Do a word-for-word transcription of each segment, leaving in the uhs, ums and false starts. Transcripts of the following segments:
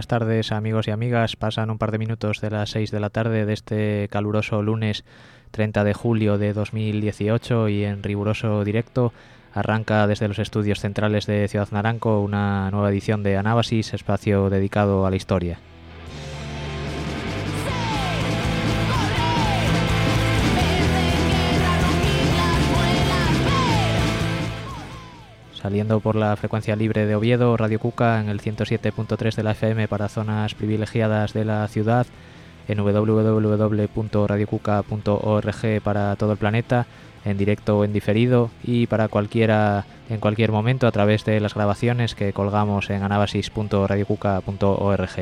tardes, amigos y amigas. Pasan un par de minutos de las seis de la tarde de este caluroso lunes treinta de julio de dos mil dieciocho y en riguroso directo arranca desde los estudios centrales de Ciudad Naranco una nueva edición de Anábasis, espacio dedicado a la historia. Saliendo por la frecuencia libre de Oviedo, Radio Cuca en el ciento siete punto tres de la F M para zonas privilegiadas de la ciudad, en doble u doble u doble u punto radio cuca punto org para todo el planeta, en directo o en diferido, y para cualquiera en cualquier momento a través de las grabaciones que colgamos en anábasis punto radio cuca punto org.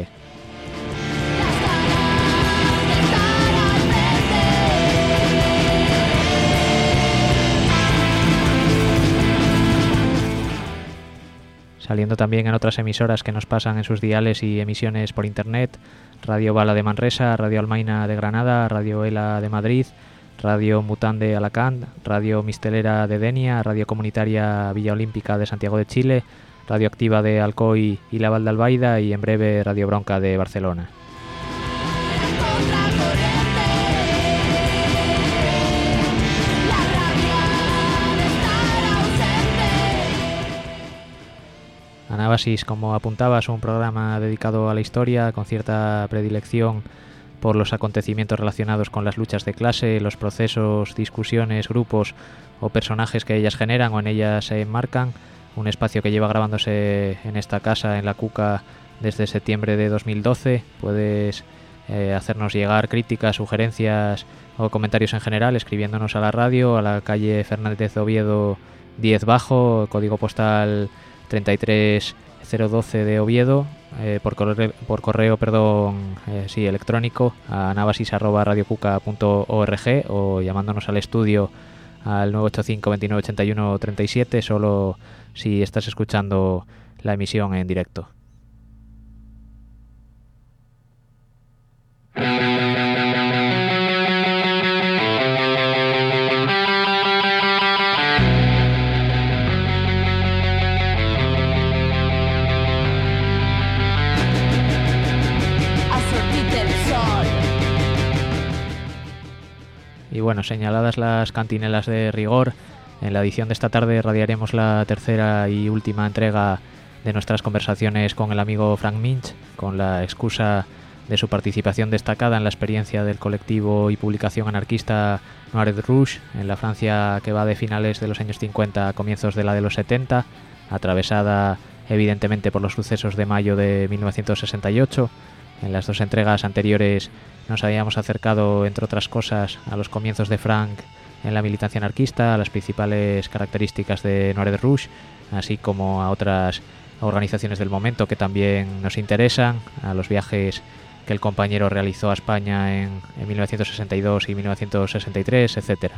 Saliendo también en otras emisoras que nos pasan en sus diales y emisiones por internet: Radio Bala de Manresa, Radio Almaina de Granada, Radio Ela de Madrid, Radio Mután de Alacant, Radio Mistelera de Denia, Radio Comunitaria Villa Olímpica de Santiago de Chile, Radio Activa de Alcoy y La Val de Albaida y en breve Radio Bronca de Barcelona. Anábasis, como apuntabas, es un programa dedicado a la historia con cierta predilección por los acontecimientos relacionados con las luchas de clase, los procesos, discusiones, grupos o personajes que ellas generan o en ellas se enmarcan. Un espacio que lleva grabándose en esta casa, en la Cuca, desde septiembre de dos mil doce. Puedes eh, hacernos llegar críticas, sugerencias o comentarios en general escribiéndonos a la radio, a la calle Fernández de Oviedo diez bajo, código postal treinta y tres cero doce de Oviedo, eh, por correo, por correo perdón, eh, sí, electrónico a anábasis arroba radio cuca punto org o llamándonos al estudio al nueve ocho cinco veintinueve ochenta y uno treinta y siete, solo si estás escuchando la emisión en directo. Y bueno, señaladas las cantinelas de rigor, en la edición de esta tarde radiaremos la tercera y última entrega de nuestras conversaciones con el amigo Frank Minch, con la excusa de su participación destacada en la experiencia del colectivo y publicación anarquista Noir de Rouge en la Francia que va de finales de los años cincuenta a comienzos de la de los setenta, atravesada evidentemente por los sucesos de mayo de mil novecientos sesenta y ocho. En las dos entregas anteriores nos habíamos acercado, entre otras cosas, a los comienzos de Frank en la militancia anarquista, a las principales características de Noir de Rouge, así como a otras organizaciones del momento que también nos interesan, a los viajes que el compañero realizó a España en, en mil novecientos sesenta y dos y mil novecientos sesenta y tres, etcétera.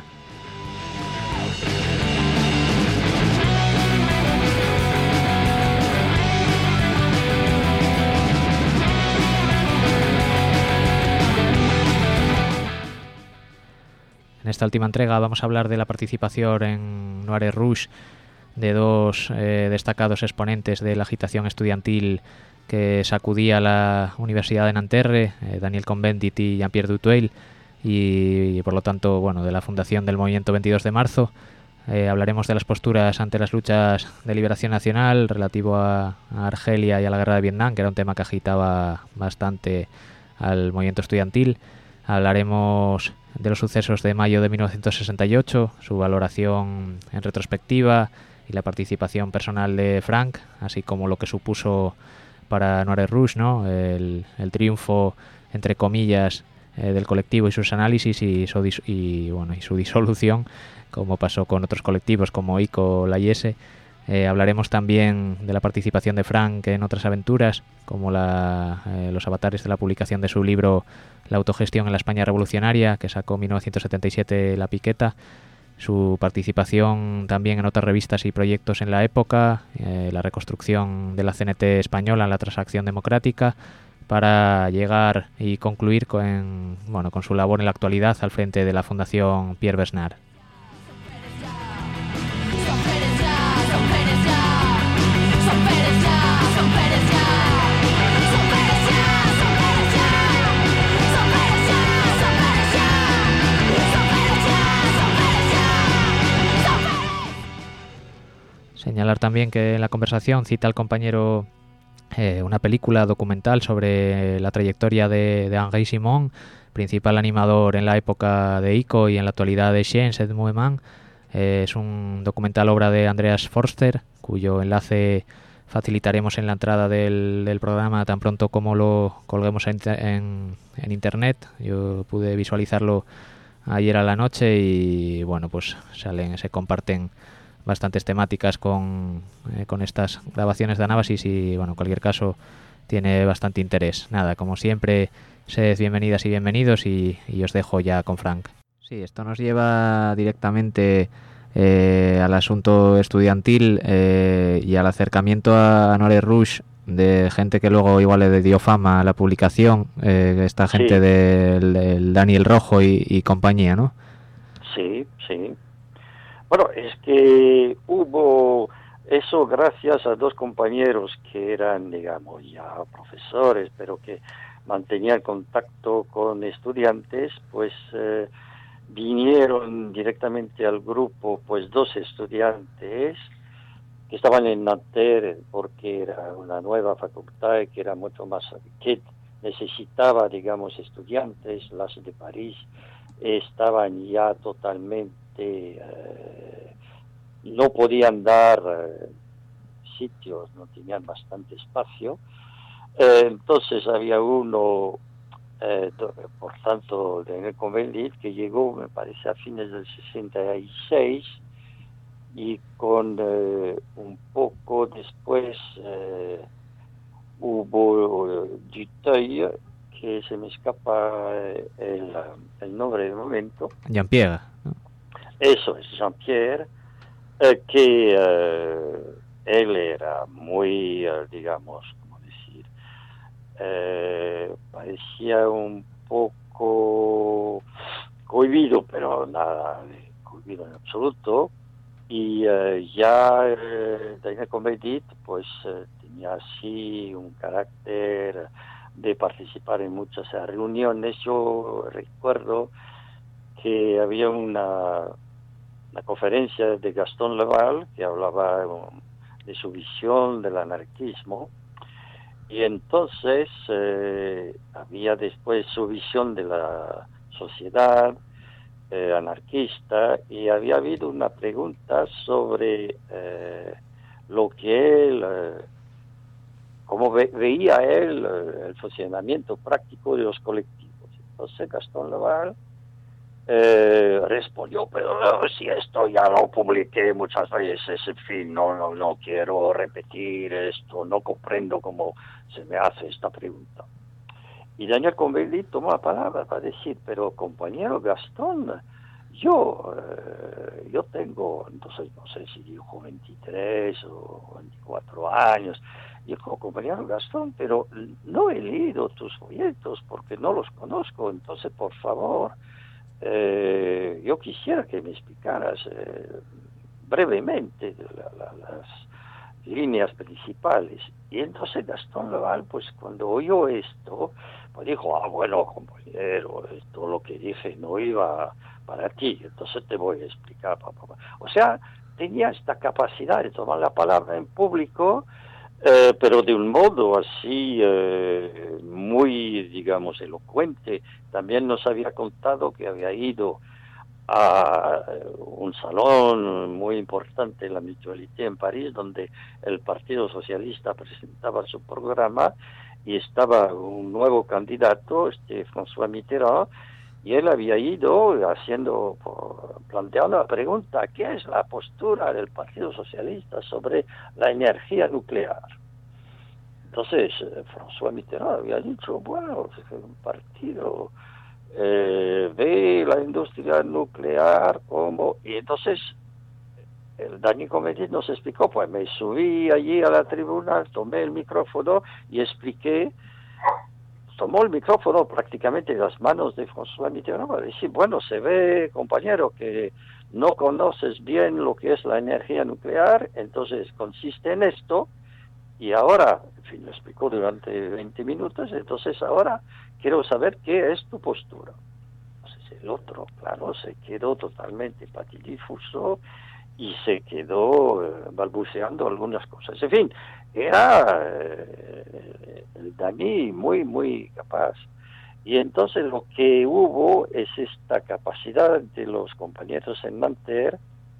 En esta última entrega vamos a hablar de la participación en Noir de Rouge de dos eh, destacados exponentes de la agitación estudiantil que sacudía la Universidad de Nanterre, eh, Daniel Cohn-Bendit y Jean-Pierre Dutheil, y, y por lo tanto, bueno, de la fundación del movimiento veintidós de marzo. Eh, hablaremos de las posturas ante las luchas de liberación nacional relativo a, a Argelia y a la guerra de Vietnam, que era un tema que agitaba bastante al movimiento estudiantil. Hablaremos de los sucesos de mayo de mil novecientos sesenta y ocho, su valoración en retrospectiva y la participación personal de Frank, así como lo que supuso para Noir de Rouge, ¿no? el, el triunfo, entre comillas, eh, del colectivo y sus análisis y su, dis- y, bueno, y su disolución, como pasó con otros colectivos como I C O o la I S. Eh, hablaremos también de la participación de Frank en otras aventuras, como la, eh, los avatares de la publicación de su libro La autogestión en la España revolucionaria, que sacó en mil novecientos setenta y siete La Piqueta, su participación también en otras revistas y proyectos en la época, eh, la reconstrucción de la C N T española en la Transacción Democrática, para llegar y concluir con, bueno, con su labor en la actualidad al frente de la Fundación Pierre Bernard. Son Pérez ya, son Pérez ya, son Pérez ya, son Pérez señalar también que en la conversación cita al compañero eh, una película documental sobre la trayectoria de, de Henri Simon, principal animador en la época de ICO y en la actualidad de Science et Mouvement. Eh, es un documental obra de Andreas Forster, cuyo enlace facilitaremos en la entrada del, del programa tan pronto como lo colguemos en, en, en internet. Yo pude visualizarlo ayer a la noche y bueno, pues salen, se comparten bastantes temáticas con, eh, con estas grabaciones de Anábasis y bueno, en cualquier caso tiene bastante interés. Nada, como siempre, sed bienvenidas y bienvenidos y, y os dejo ya con Frank. Sí, esto nos lleva directamente eh, al asunto estudiantil eh, y al acercamiento a Noire Rouge de gente que luego igual le dio fama a la publicación, eh, esta gente sí. del, del Daniel Rojo y, y compañía, ¿no? Sí, sí. Bueno, es que hubo eso gracias a dos compañeros que eran, digamos, ya profesores, pero que mantenían contacto con estudiantes, pues eh, vinieron directamente al grupo, pues dos estudiantes que estaban en Nanterre porque era una nueva facultad que era mucho más, que necesitaba, digamos, estudiantes. Las de París estaban ya totalmente, eh, no podían dar eh, sitios, no tenían bastante espacio. Eh, entonces había uno, eh, por tanto, de Convendit, que llegó, me parece, a fines del sesenta y seis, y con eh, un poco después eh, hubo eh, Duteuil, que se me escapa eh, el, el nombre del momento. Jean-Pierre. Eso es, Jean-Pierre, eh, que eh, él era muy, eh, digamos, ¿cómo decir? Eh, parecía un poco cohibido, pero nada de cohibido en absoluto. Y eh, ya eh, Daniel Cohn-Bendit pues eh, tenía así un carácter de participar en muchas reuniones. Yo recuerdo que había una, una conferencia de Gaston Leval que hablaba um, de su visión del anarquismo, y entonces eh, había después su visión de la sociedad Eh, anarquista, y había habido una pregunta sobre eh, lo que él, eh, cómo ve, veía él eh, el funcionamiento práctico de los colectivos. Entonces Gaston Leval eh, respondió, pero no, si esto ya lo publiqué muchas veces, en fin, no, no, no quiero repetir esto, no comprendo cómo se me hace esta pregunta. Y Daniel Cohn-Bendit tomó la palabra para decir, pero compañero Gastón, yo eh, yo tengo, entonces no sé si dijo veintitrés o veinticuatro años, dijo, compañero Gastón, pero no he leído tus folletos porque no los conozco, entonces por favor, eh, yo quisiera que me explicaras eh, brevemente la, la, las líneas principales. Y entonces Gaston Leval, pues cuando oyó esto, pues dijo, ah, bueno, compañero, todo lo que dije no iba para ti, entonces te voy a explicar, papá. O sea, tenía esta capacidad de tomar la palabra en público, eh, pero de un modo así eh, muy, digamos, elocuente. También nos había contado que había ido a un salón muy importante en la Mutualité en París, donde el Partido Socialista presentaba su programa y estaba un nuevo candidato, este François Mitterrand, y él había ido haciendo, planteando la pregunta, ¿qué es la postura del Partido Socialista sobre la energía nuclear? Entonces, François Mitterrand había dicho, bueno, un partido Eh, ve la industria nuclear como, y entonces el Daniel Cohn-Bendit nos explicó, pues me subí allí a la tribuna, tomé el micrófono y expliqué, tomó el micrófono prácticamente en las manos de François Mitterrand para decir, bueno, se ve, compañero, que no conoces bien lo que es la energía nuclear, entonces consiste en esto, y ahora, en fin, lo explicó durante veinte minutos, entonces ahora quiero saber qué es tu postura. Entonces el otro, claro, se quedó totalmente patidifuso y se quedó eh, balbuceando algunas cosas. En fin, era eh, el Dani muy, muy capaz. Y entonces lo que hubo es esta capacidad de los compañeros en Nanterre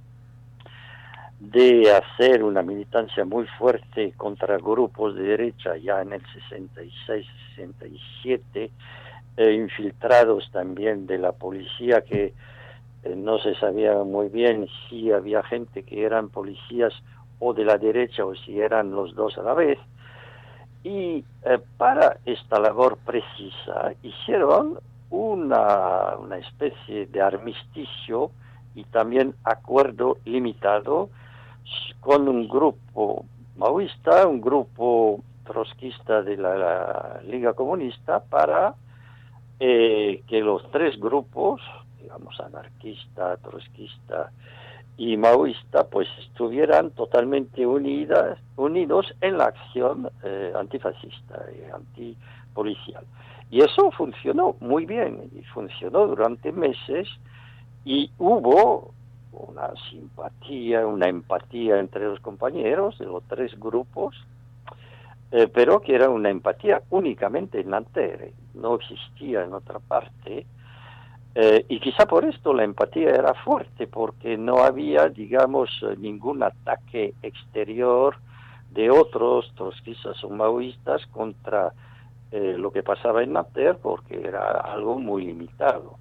de hacer una militancia muy fuerte contra grupos de derecha ya en el sesenta y seis, sesenta y siete, eh, infiltrados también de la policía, que eh, no se sabía muy bien si había gente que eran policías o de la derecha o si eran los dos a la vez. Y eh, para esta labor precisa hicieron una, una especie de armisticio y también acuerdo limitado con un grupo maoísta, un grupo trotskista de la, la Liga Comunista, para eh, que los tres grupos, digamos anarquista, trotskista y maoísta, pues estuvieran totalmente unidas, unidos en la acción eh, antifascista y antipolicial. Y eso funcionó muy bien, y funcionó durante meses, y hubo una simpatía, una empatía entre los compañeros de los tres grupos, eh, pero que era una empatía únicamente en Nanterre, no existía en otra parte. Eh, y quizá por esto la empatía era fuerte, porque no había, digamos, ningún ataque exterior de otros trotskistas o maoístas contra eh, lo que pasaba en Nanterre, porque era algo muy limitado.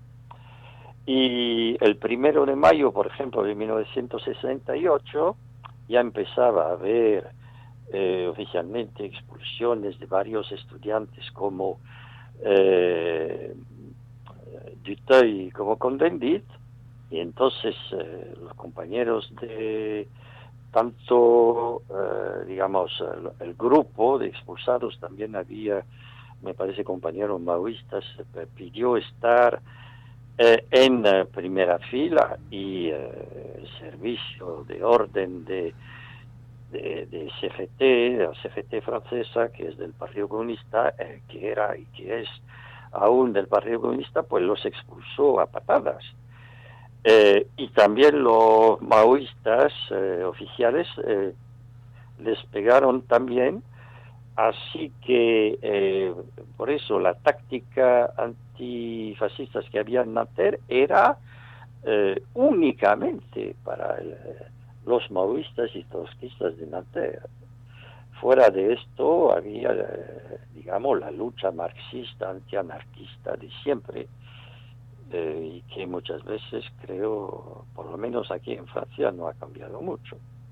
Y el primero de mayo, por ejemplo, de mil novecientos sesenta y ocho, ya empezaba a haber eh, oficialmente expulsiones de varios estudiantes como eh, Duteuil como Cohn-Bendit, y entonces eh, los compañeros de tanto, eh, digamos, el, el grupo de expulsados, también había, me parece, compañeros maoístas, eh, pidió estar eh, en eh, primera fila, y eh, el servicio de orden de, de, de C F T, de la C F T francesa, que es del Partido Comunista, eh, que era y que es aún del Partido Comunista, pues los expulsó a patadas. Eh, y también los maoístas eh, oficiales eh, les pegaron también, así que eh, por eso la táctica antifascista que había en Nanterre era eh, únicamente para el, los maoístas y trotskistas de Nanterre. Fuera de esto había, eh, digamos, la lucha marxista, antianarquista de siempre, eh, y que muchas veces, creo, por lo menos aquí en Francia, no ha cambiado mucho.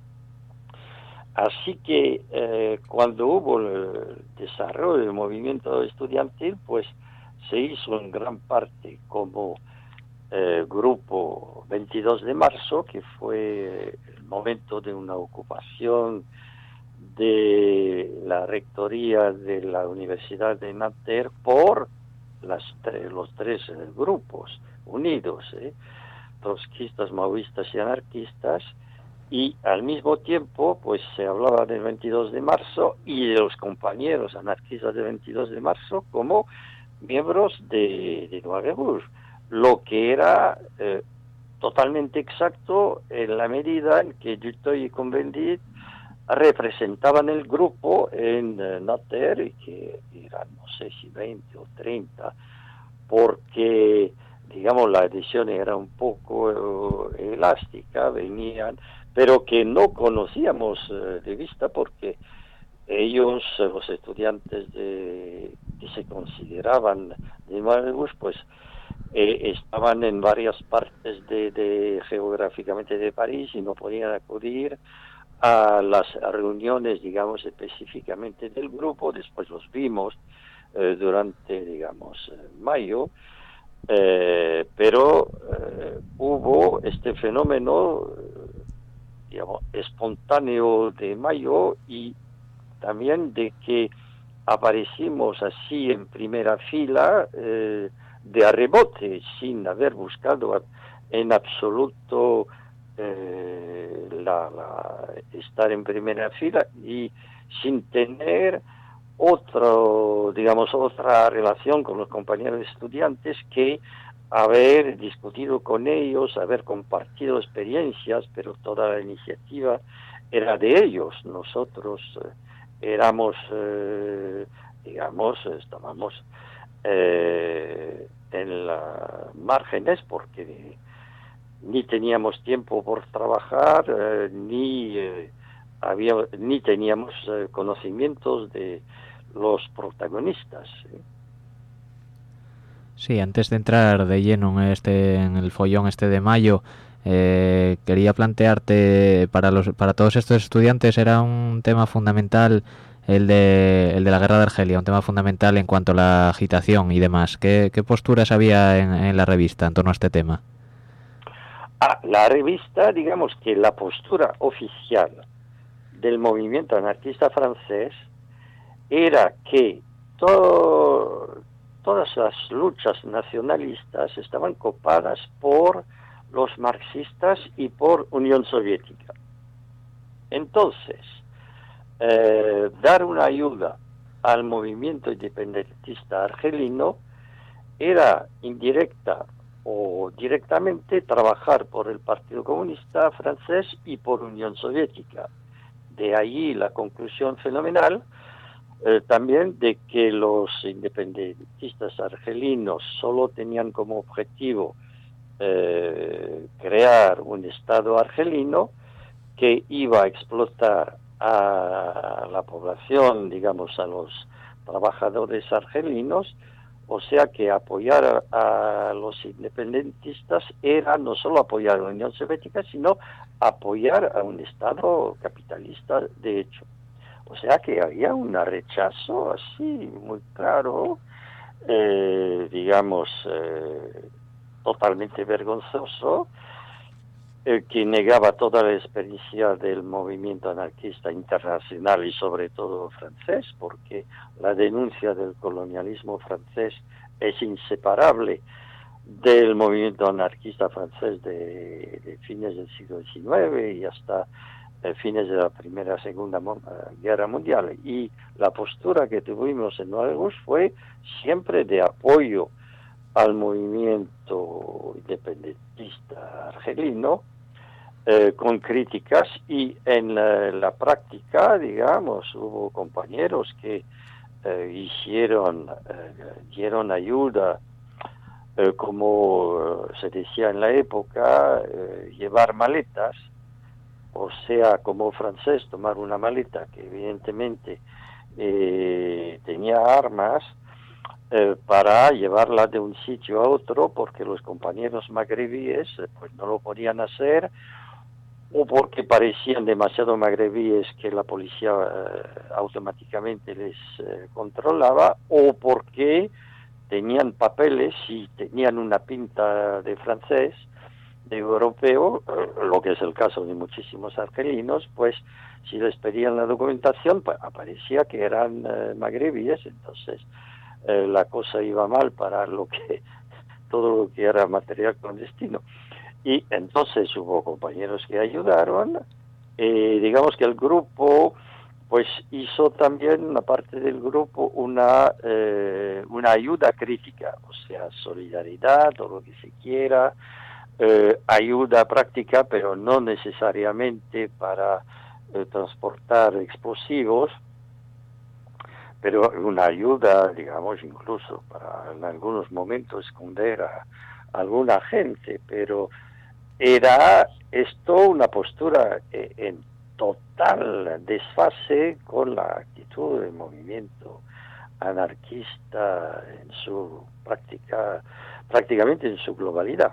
Así que eh, cuando hubo el desarrollo del movimiento estudiantil, pues se hizo en gran parte como eh, grupo veintidós de marzo, que fue el momento de una ocupación de la rectoría de la Universidad de Nanterre por las tre los tres eh, grupos unidos, eh, trotskistas, maoístas y anarquistas, y al mismo tiempo pues se hablaba del veintidós de marzo y de los compañeros anarquistas del veintidós de marzo como miembros de, de Noir Rouge, lo que era eh, totalmente exacto en la medida en que Duteuil y Cohn-Bendit representaban el grupo en uh, Nanterre, que eran, no sé si veinte o treinta, porque, digamos, la edición era un poco uh, elástica, venían, pero que no conocíamos uh, de vista, porque ellos, uh, los estudiantes de, que se consideraban de Noir Rouge, pues eh, estaban en varias partes de, de geográficamente de París y no podían acudir a las reuniones, digamos, específicamente del grupo. Después los vimos eh, durante, digamos, eh, mayo, eh, pero eh, hubo este fenómeno, eh, digamos, espontáneo de mayo, y también de que aparecimos así en primera fila, eh, de a rebote, sin haber buscado en absoluto Eh, la, la, estar en primera fila, y sin tener otro, digamos, otra relación con los compañeros estudiantes que haber discutido con ellos, haber compartido experiencias, pero toda la iniciativa era de ellos. Nosotros eh, éramos, eh, digamos, estábamos eh, en las márgenes porque ni teníamos tiempo por trabajar, eh, ni eh, había, ni teníamos eh, conocimientos de los protagonistas. ¿eh? Sí, antes de entrar de lleno en este, en el follón este de mayo, eh, quería plantearte para los, para todos estos estudiantes era un tema fundamental el de, el de la guerra de Argelia, un tema fundamental en cuanto a la agitación y demás. ¿Qué, qué posturas había en, en la revista en torno a este tema? Ah, la revista, digamos que la postura oficial del movimiento anarquista francés era que todo, todas las luchas nacionalistas estaban copadas por los marxistas y por Unión Soviética. Entonces, eh, dar una ayuda al movimiento independentista argelino era indirecta o directamente trabajar por el Partido Comunista francés y por Unión Soviética. De ahí la conclusión fenomenal eh, también de que los independentistas argelinos solo tenían como objetivo eh, crear un Estado argelino que iba a explotar a la población, digamos, a los trabajadores argelinos. O sea que apoyar a, a los independentistas era no solo apoyar a la Unión Soviética, sino apoyar a un Estado capitalista de hecho. O sea que había un rechazo así muy claro, eh, digamos, eh, totalmente vergonzoso, eh, que negaba toda la experiencia del movimiento anarquista internacional y sobre todo francés, porque la denuncia del colonialismo francés es inseparable del movimiento anarquista francés de, de fines del siglo diecinueve y hasta eh, fines de la Primera y Segunda Guerra Mundial. Y la postura que tuvimos en Noir Rouge fue siempre de apoyo al movimiento independentista argelino, Eh, con críticas, y en la, la práctica, digamos, hubo compañeros que eh, hicieron, eh, dieron ayuda, eh, como se decía en la época, eh, llevar maletas, o sea, como francés, tomar una maleta que evidentemente eh, tenía armas, eh, para llevarla de un sitio a otro, porque los compañeros magrebíes eh, pues no lo podían hacer, o porque parecían demasiado magrebíes que la policía eh, automáticamente les eh, controlaba, o porque tenían papeles y tenían una pinta de francés, de europeo, eh, lo que es el caso de muchísimos argelinos, pues si les pedían la documentación, pues aparecía que eran eh, magrebíes, entonces eh, la cosa iba mal para lo que todo lo que era material clandestino. Y entonces hubo compañeros que ayudaron, eh, digamos que el grupo pues hizo también, una parte del grupo, una, eh, una ayuda crítica, o sea, solidaridad, o lo que se quiera, eh, ayuda práctica, pero no necesariamente para eh, transportar explosivos, pero una ayuda, digamos, incluso para en algunos momentos esconder a, a alguna gente, pero era esto una postura eh, en total desfase con la actitud del movimiento anarquista en su práctica, prácticamente en su globalidad.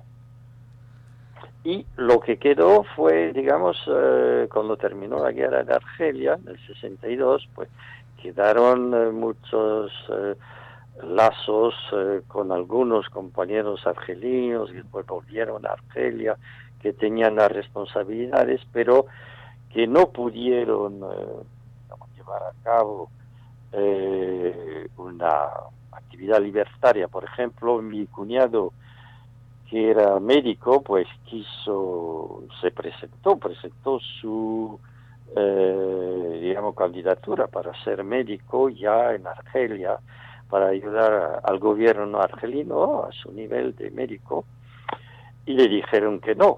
Y lo que quedó fue, digamos, eh, cuando terminó la guerra de Argelia, en el sesenta y dos, pues quedaron eh, muchos eh, lazos eh, con algunos compañeros argelinos que después volvieron a Argelia, que tenían las responsabilidades, pero que no pudieron eh, llevar a cabo eh, una actividad libertaria. Por ejemplo, mi cuñado, que era médico, pues quiso, se presentó, presentó su, eh, digamos, candidatura para ser médico ya en Argelia, para ayudar al gobierno argelino a su nivel de médico, y le dijeron que no,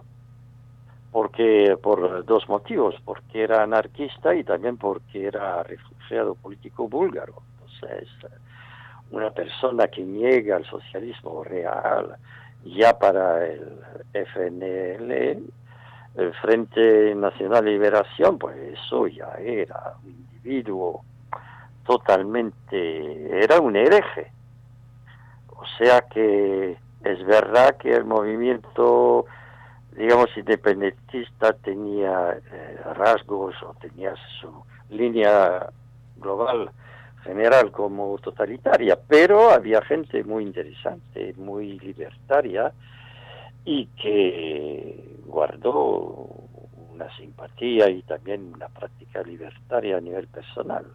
porque por dos motivos, porque era anarquista y también porque era refugiado político búlgaro. Entonces, una persona que niega el socialismo real, ya para el F N L, el Frente Nacional de Liberación, pues eso ya era un individuo totalmente, era un hereje. O sea que es verdad que el movimiento, digamos, independentista tenía eh, rasgos o tenía su línea global general como totalitaria, pero había gente muy interesante, muy libertaria, y que guardó una simpatía y también una práctica libertaria a nivel personal.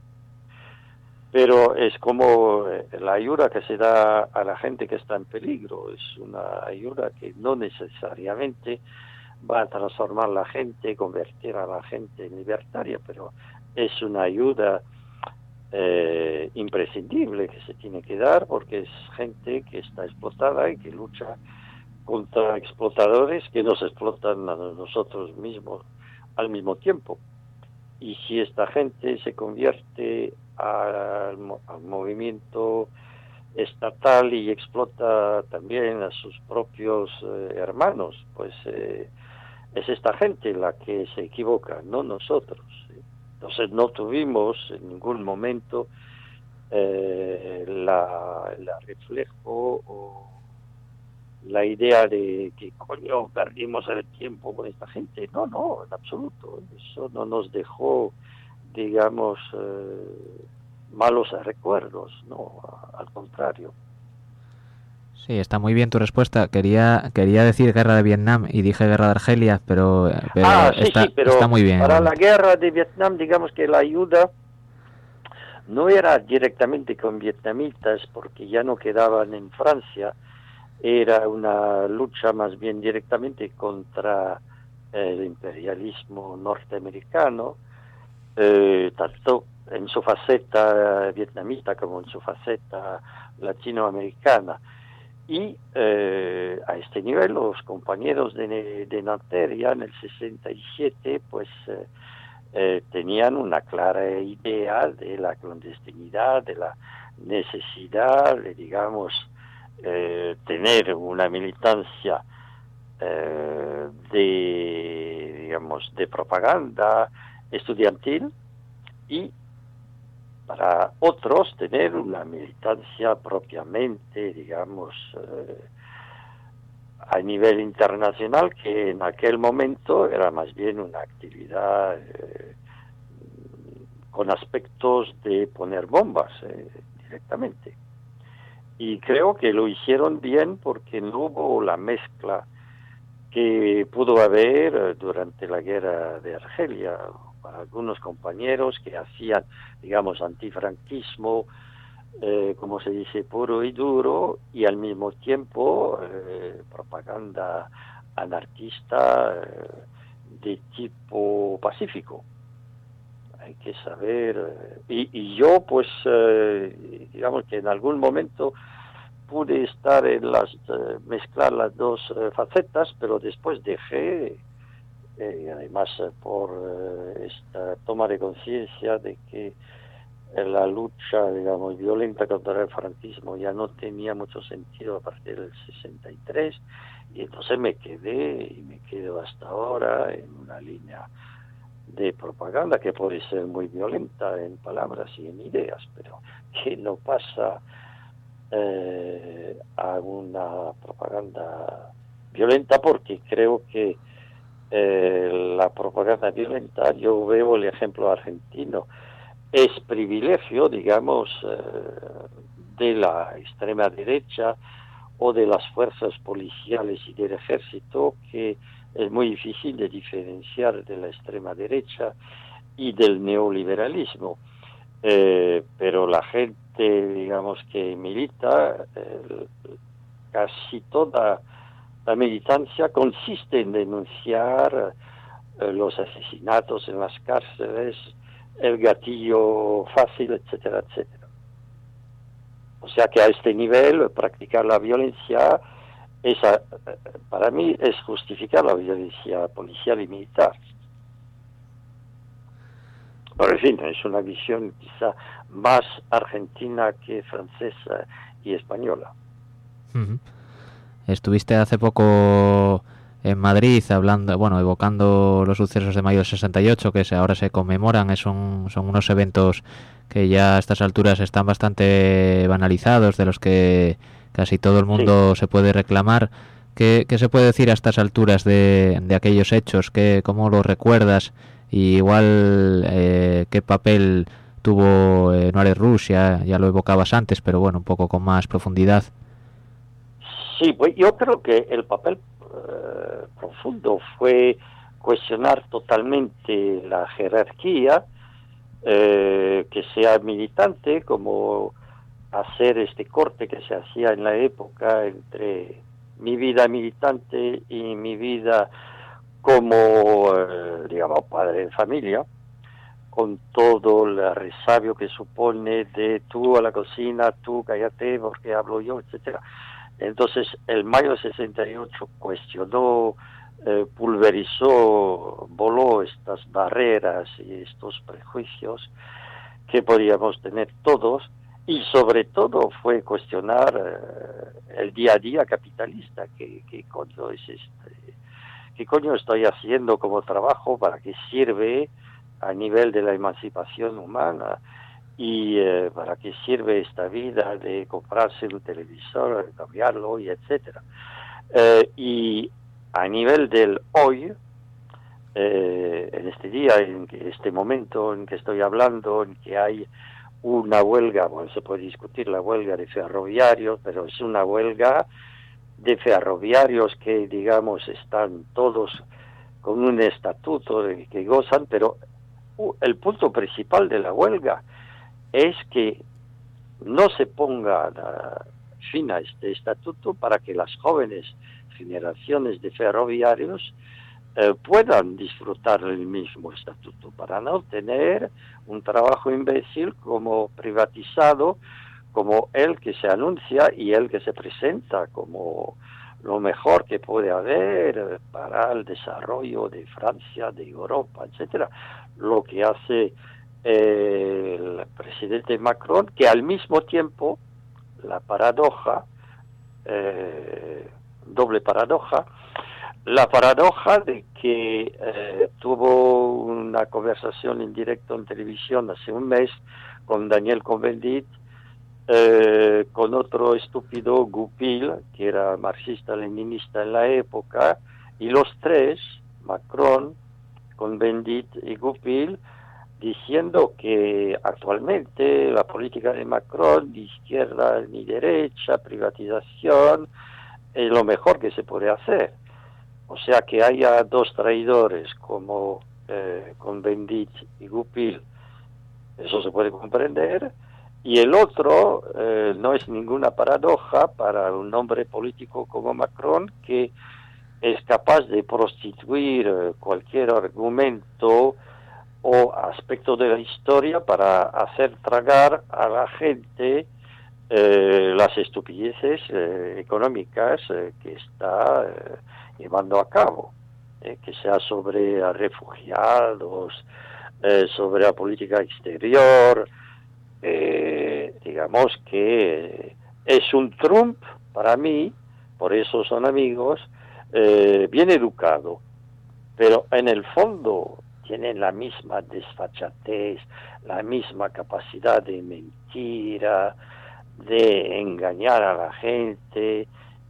Pero es como la ayuda que se da a la gente que está en peligro, es una ayuda que no necesariamente va a transformar a la gente, convertir a la gente en libertaria, pero es una ayuda eh, imprescindible que se tiene que dar, porque es gente que está explotada y que lucha contra explotadores que nos explotan a nosotros mismos al mismo tiempo. Y si esta gente se convierte al, al movimiento estatal y explota también a sus propios eh, hermanos, pues eh, es esta gente la que se equivoca, no nosotros. ¿sí? Entonces no tuvimos en ningún momento eh, la, la reflejo o la idea de que coño perdimos el tiempo con esta gente. No, no, en absoluto. Eso no nos dejó, digamos, eh, malos recuerdos, no, al contrario. Sí, está muy bien tu respuesta. Quería quería decir guerra de Vietnam y dije guerra de Argelia, pero, pero, ah, sí, está, sí, pero está muy bien. Para igualmente. la guerra de Vietnam, digamos que la ayuda no era directamente con vietnamitas, porque ya no quedaban en Francia. Era una lucha más bien directamente contra el imperialismo norteamericano, eh, tanto en su faceta vietnamita como en su faceta latinoamericana. Y eh, a este nivel los compañeros de, de Nanterre ya en el sesenta y siete pues eh, eh, tenían una clara idea de la clandestinidad, de la necesidad de, digamos, eh, tener una militancia eh, de, digamos, de propaganda estudiantil, y para otros tener una militancia propiamente, digamos, eh, a nivel internacional, que en aquel momento era más bien una actividad eh, con aspectos de poner bombas eh, directamente. Y creo que lo hicieron bien porque no hubo la mezcla que pudo haber durante la guerra de Argelia. Algunos compañeros que hacían, digamos, antifranquismo, eh, como se dice, puro y duro, y al mismo tiempo eh, propaganda anarquista eh, de tipo pacífico. Hay que saber, eh, y, y yo pues, eh, digamos que en algún momento pude estar en las, eh, mezclar las dos eh, facetas, pero después dejé, eh, además eh, por eh, esta toma de conciencia de que eh, la lucha, digamos, violenta contra el franquismo ya no tenía mucho sentido a partir del sesenta y tres, y entonces me quedé, y me quedo hasta ahora, en una línea de propaganda que puede ser muy violenta en palabras y en ideas, pero que no pasa eh, a una propaganda violenta, porque creo que eh, la propaganda violenta, yo veo el ejemplo argentino, es privilegio, digamos, eh, de la extrema derecha o de las fuerzas policiales y del ejército, que es muy difícil de diferenciar de la extrema derecha y del neoliberalismo. Eh, pero la gente, digamos, que milita, eh, casi toda la militancia consiste en denunciar eh, los asesinatos en las cárceles, el gatillo fácil, etcétera, etcétera. O sea que a este nivel practicar la violencia, esa, para mí es justificar la violencia policial y militar. Pero en fin, es una visión quizá más argentina que francesa y española. Uh-huh. Estuviste hace poco en Madrid hablando, bueno, evocando los sucesos de mayo del sesenta y ocho, que se, ahora se conmemoran. Son, son unos eventos que ya a estas alturas están bastante banalizados, de los que casi todo el mundo sí. se puede reclamar. ¿Qué, qué se puede decir a estas alturas de, de aquellos hechos? ¿Qué, ¿Cómo los recuerdas? Y igual, eh, ¿qué papel tuvo eh, Noir et Rouge? Ya, ya lo evocabas antes, pero bueno, un poco con más profundidad. Sí, pues yo creo que el papel eh, profundo fue cuestionar totalmente la jerarquía, eh, que sea militante, como hacer este corte que se hacía en la época entre mi vida militante y mi vida como, eh, digamos, padre de familia, con todo el resabio que supone de tú a la cocina, tú cállate porque hablo yo, etcétera. Entonces, el mayo de sesenta y ocho cuestionó, eh, pulverizó, voló estas barreras y estos prejuicios que podíamos tener todos, y sobre todo fue cuestionar eh, el día a día capitalista, que, que coño es este, qué coño estoy haciendo como trabajo, para qué sirve a nivel de la emancipación humana, y eh, para qué sirve esta vida de comprarse un televisor, de cambiarlo, y etcétera. Eh, y a nivel del hoy, eh, en este día, en este momento en que estoy hablando, en que hay una huelga, bueno, se puede discutir la huelga de ferroviarios, pero es una huelga de ferroviarios que, digamos, están todos con un estatuto de que gozan, pero uh, el punto principal de la huelga es que no se ponga la, fin a este estatuto para que las jóvenes generaciones de ferroviarios eh, puedan disfrutar del mismo estatuto, para no tener un trabajo imbécil como privatizado, como el que se anuncia y el que se presenta como lo mejor que puede haber para el desarrollo de Francia, de Europa, etcétera. Lo que hace eh, el presidente Macron, que al mismo tiempo, la paradoja, eh, doble paradoja, la paradoja de que eh, tuvo una conversación en directo en televisión hace un mes con Daniel Cohn-Bendit, eh, con otro estúpido, Goupil, que era marxista-leninista en la época, y los tres, Macron, Cohn-Bendit y Goupil, diciendo que actualmente la política de Macron, ni izquierda ni derecha, privatización, es lo mejor que se puede hacer. O sea, que haya dos traidores como eh, Cohn-Bendit y Goupil, eso se puede comprender, y el otro eh, no es ninguna paradoja para un hombre político como Macron, que es capaz de prostituir eh, cualquier argumento o aspecto de la historia para hacer tragar a la gente eh, las estupideces eh, económicas eh, que está eh, llevando a cabo, eh, que sea sobre a refugiados, eh, sobre la política exterior, eh, digamos que es un Trump para mí, por eso son amigos, eh, bien educado, pero en el fondo tienen la misma desfachatez, la misma capacidad de mentira, de engañar a la gente,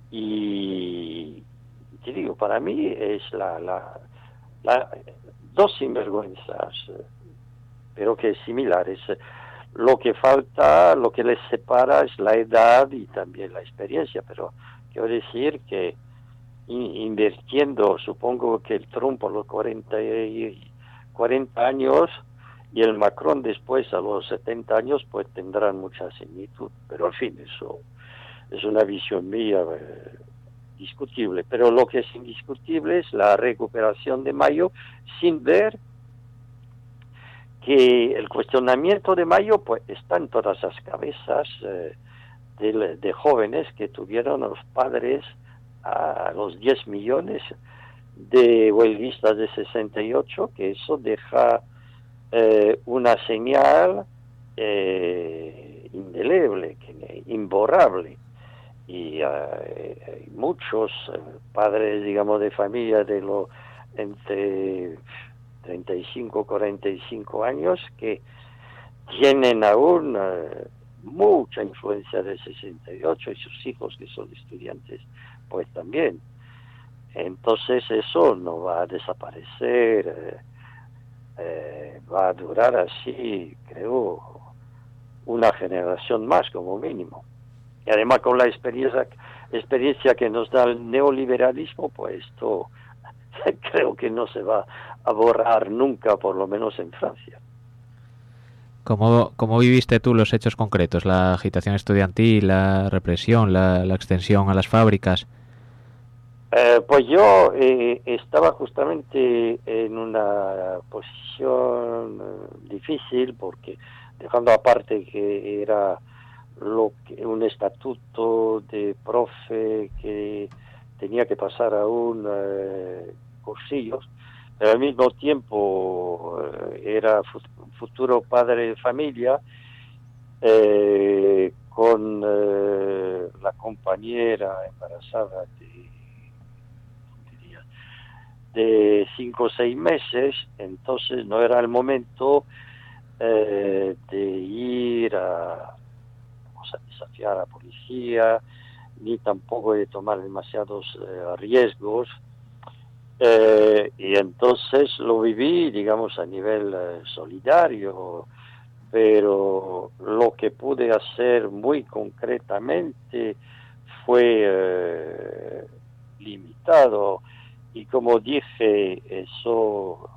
y te digo, para mí es la, la, la dos sinvergüenzas, pero que similares. Lo que falta, lo que les separa es la edad y también la experiencia, pero quiero decir que invirtiendo, supongo que el Trump a los cuarenta, cuarenta años y el Macron después a los setenta años, pues tendrán mucha similitud, pero en fin, eso es una visión mía eh, discutible, pero lo que es indiscutible es la recuperación de Mayo, sin ver que el cuestionamiento de Mayo pues está en todas las cabezas eh, de, de jóvenes que tuvieron a los padres a los diez millones de huelguistas de sesenta y ocho, que eso deja eh, una señal eh, indeleble, que, imborrable. Y eh, muchos eh, padres, digamos, de familia de lo entre treinta y cinco, cuarenta y cinco años que tienen aún eh, mucha influencia del sesenta y ocho, y sus hijos que son estudiantes pues también. Entonces eso no va a desaparecer, eh, eh, va a durar así, creo, una generación más como mínimo. Y además con la experiencia, experiencia que nos da el neoliberalismo, pues esto creo que no se va a borrar nunca, por lo menos en Francia. ¿Cómo, cómo viviste tú los hechos concretos? La agitación estudiantil, la represión, la, la extensión a las fábricas. Eh, pues yo eh, estaba justamente en una posición eh, difícil, porque dejando aparte que era lo que un estatuto de profe que tenía que pasar aún eh, cursillos, pero al mismo tiempo eh, era futuro padre de familia, eh, con eh, la compañera embarazada de de cinco o seis meses, entonces no era el momento eh, de ir a, vamos a desafiar a la policía, ni tampoco de tomar demasiados eh, riesgos, eh, y entonces lo viví, digamos, a nivel eh, solidario, pero lo que pude hacer muy concretamente fue eh, limitado. Y como dije, eso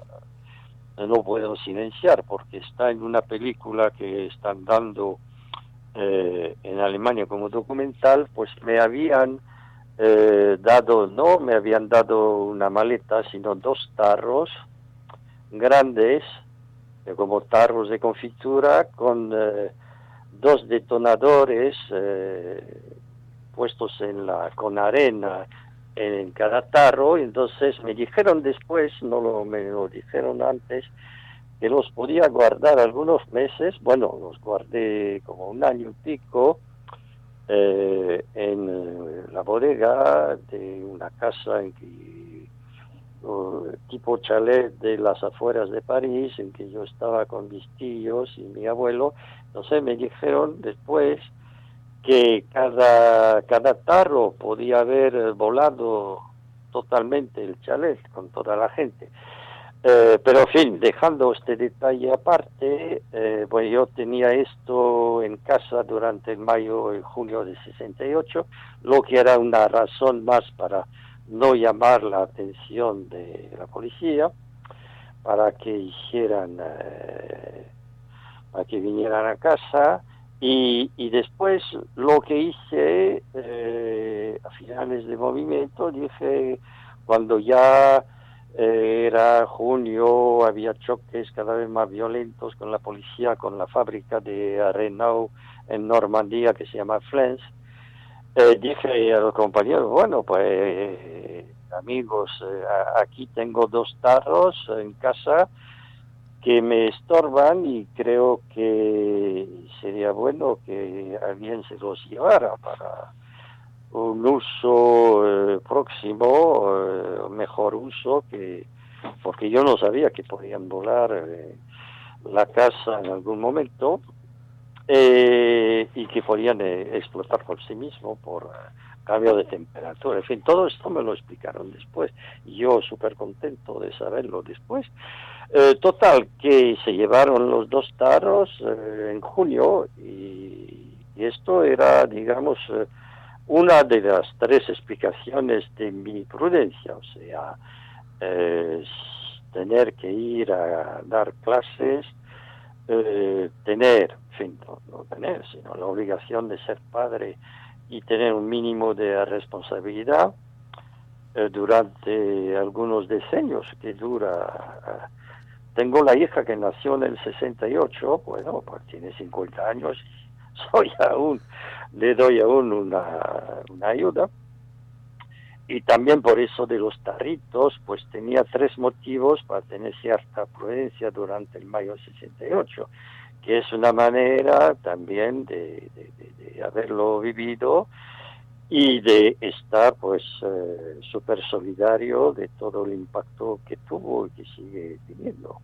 no puedo silenciar porque está en una película que están dando eh, en Alemania como documental. Pues me habían eh, dado, no me habían dado una maleta, sino dos tarros grandes, eh, como tarros de confitura, con eh, dos detonadores eh, puestos en la, con arena en cada tarro. Y entonces me dijeron después, no lo, me lo dijeron antes, que los podía guardar algunos meses. Bueno, los guardé como un año y pico eh, en la bodega de una casa en que, uh, tipo chalet de las afueras de París, en que yo estaba con mis tíos y mi abuelo. Entonces me dijeron después que cada, cada tarro podía haber volado totalmente el chalet con toda la gente. Eh, pero en fin, dejando este detalle aparte, eh, bueno, yo tenía esto en casa durante el mayo y junio de sesenta y ocho, lo que era una razón más para no llamar la atención de la policía, para que hicieran, eh, para que vinieran a casa. Y, y después lo que hice eh, a finales de movimiento, dije, cuando ya eh, era junio, había choques cada vez más violentos con la policía, con la fábrica de Renault en Normandía que se llama Flens, eh, dije a los compañeros, bueno, pues eh, amigos, eh, aquí tengo dos tarros en casa que me estorban y creo que sería bueno que alguien se los llevara para un uso eh, próximo, eh, mejor uso, que porque yo no sabía que podían volar eh, la casa en algún momento eh, y que podían eh, explotar por sí mismo por eh, cambio de temperatura. En fin, todo esto me lo explicaron después y yo súper contento de saberlo después. Eh, total, que se llevaron los dos tarros eh, en junio y, y esto era, digamos, eh, una de las tres explicaciones de mi prudencia, o sea, eh, tener que ir a dar clases, eh, tener, en fin, no, no tener, sino la obligación de ser padre y tener un mínimo de responsabilidad eh, durante algunos decenios que dura. Eh, tengo la hija que nació en el sesenta y ocho, bueno, pues tiene cincuenta años, soy aún, le doy aún una, una ayuda. Y también por eso de los tarritos, pues tenía tres motivos para tener cierta prudencia durante el mayo sesenta y ocho, que es una manera también de, de, de, de haberlo vivido y de estar pues eh, súper solidario de todo el impacto que tuvo y que sigue teniendo.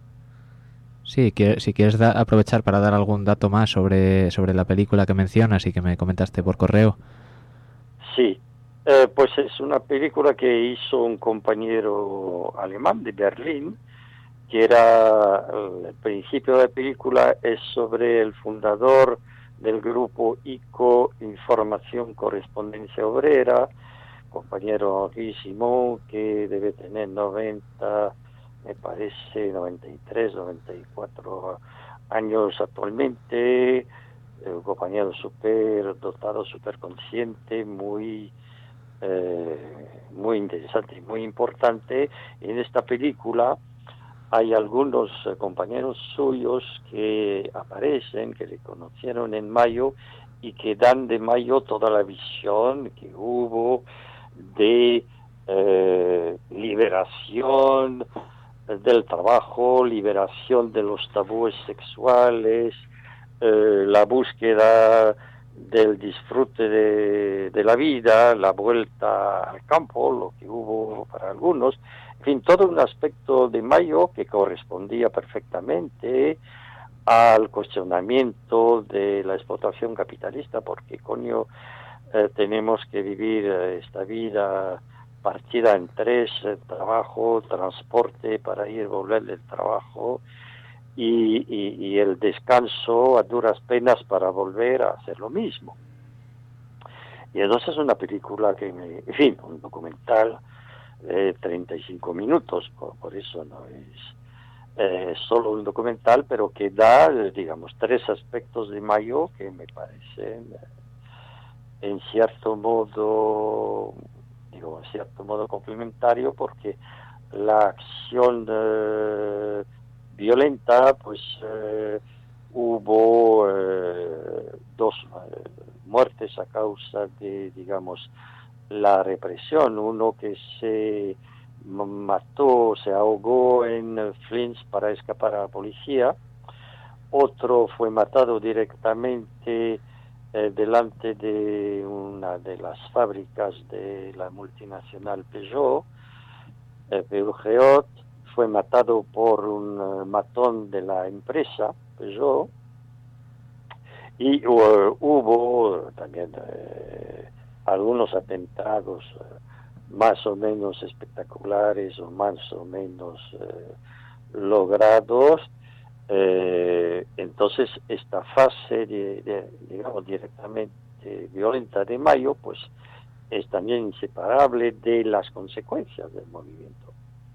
Sí, que, si quieres da, aprovechar para dar algún dato más sobre, sobre la película que mencionas y que me comentaste por correo. Sí, eh, pues es una película que hizo un compañero alemán de Berlín, que era, el principio de la película es sobre el fundador del grupo I C O, Información Correspondencia Obrera, compañero Henri Simon, que debe tener noventa, me parece, noventa y tres, noventa y cuatro años actualmente, un compañero súper dotado, súper consciente, muy eh, muy interesante y muy importante. En esta película hay algunos eh, compañeros suyos que aparecen, que le conocieron en Mayo y que dan de Mayo toda la visión que hubo de eh, liberación del trabajo, liberación de los tabúes sexuales, eh, la búsqueda del disfrute de, de la vida, la vuelta al campo, lo que hubo para algunos, en fin, todo un aspecto de Mayo que correspondía perfectamente al cuestionamiento de la explotación capitalista, porque coño eh, tenemos que vivir eh, esta vida partida en tres, eh, trabajo, transporte para ir y volver del trabajo, y, y, y el descanso a duras penas para volver a hacer lo mismo. Y entonces es una película que, me, en fin, un documental de treinta y cinco minutos, por, por eso no es eh, solo un documental, pero que da, digamos, tres aspectos de Mayo que me parecen, eh, en cierto modo, digo, en cierto modo complementario, porque la acción eh, violenta, pues eh, hubo eh, dos eh, muertes a causa de, digamos, la represión. Uno que se mató, se ahogó en Flins para escapar a la policía. Otro fue matado directamente eh, delante de una de las fábricas de la multinacional Peugeot. Eh, Peugeot fue matado por un uh, matón de la empresa Peugeot, y uh, hubo también eh, algunos atentados uh, más o menos espectaculares o más o menos uh, logrados. Eh, entonces esta fase de, de, digamos directamente violenta de Mayo pues es también inseparable de las consecuencias del movimiento.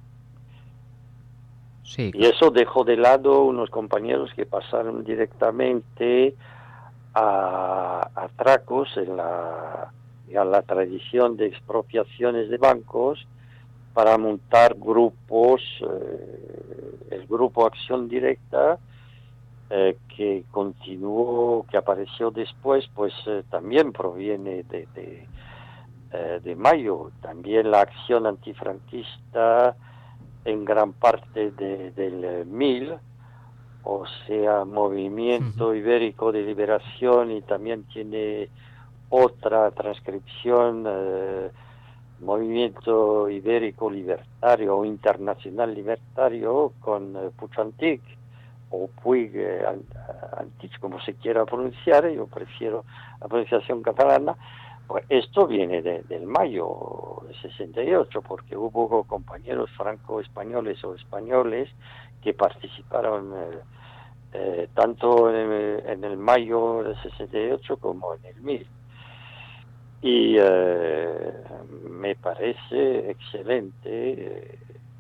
Sí, y eso dejó de lado unos compañeros que pasaron directamente a atracos en la, a la tradición de expropiaciones de bancos para montar grupos, eh, el grupo Acción Directa, eh, que continuó, que apareció después, pues eh, también proviene de, de, eh, de Mayo. También la acción antifranquista en gran parte de, del eh, M I L, o sea, Movimiento Ibérico de Liberación, y también tiene otra transcripción, eh, Movimiento Ibérico Libertario o Internacional Libertario, con eh, Puig o Puig eh, Antich, como se quiera pronunciar, yo prefiero la pronunciación catalana. Pues esto viene de, del mayo de sesenta y ocho, porque hubo compañeros franco-españoles o españoles que participaron eh, eh, tanto en el, en el mayo de sesenta y ocho como en el M I L. Y eh, me parece excelente eh,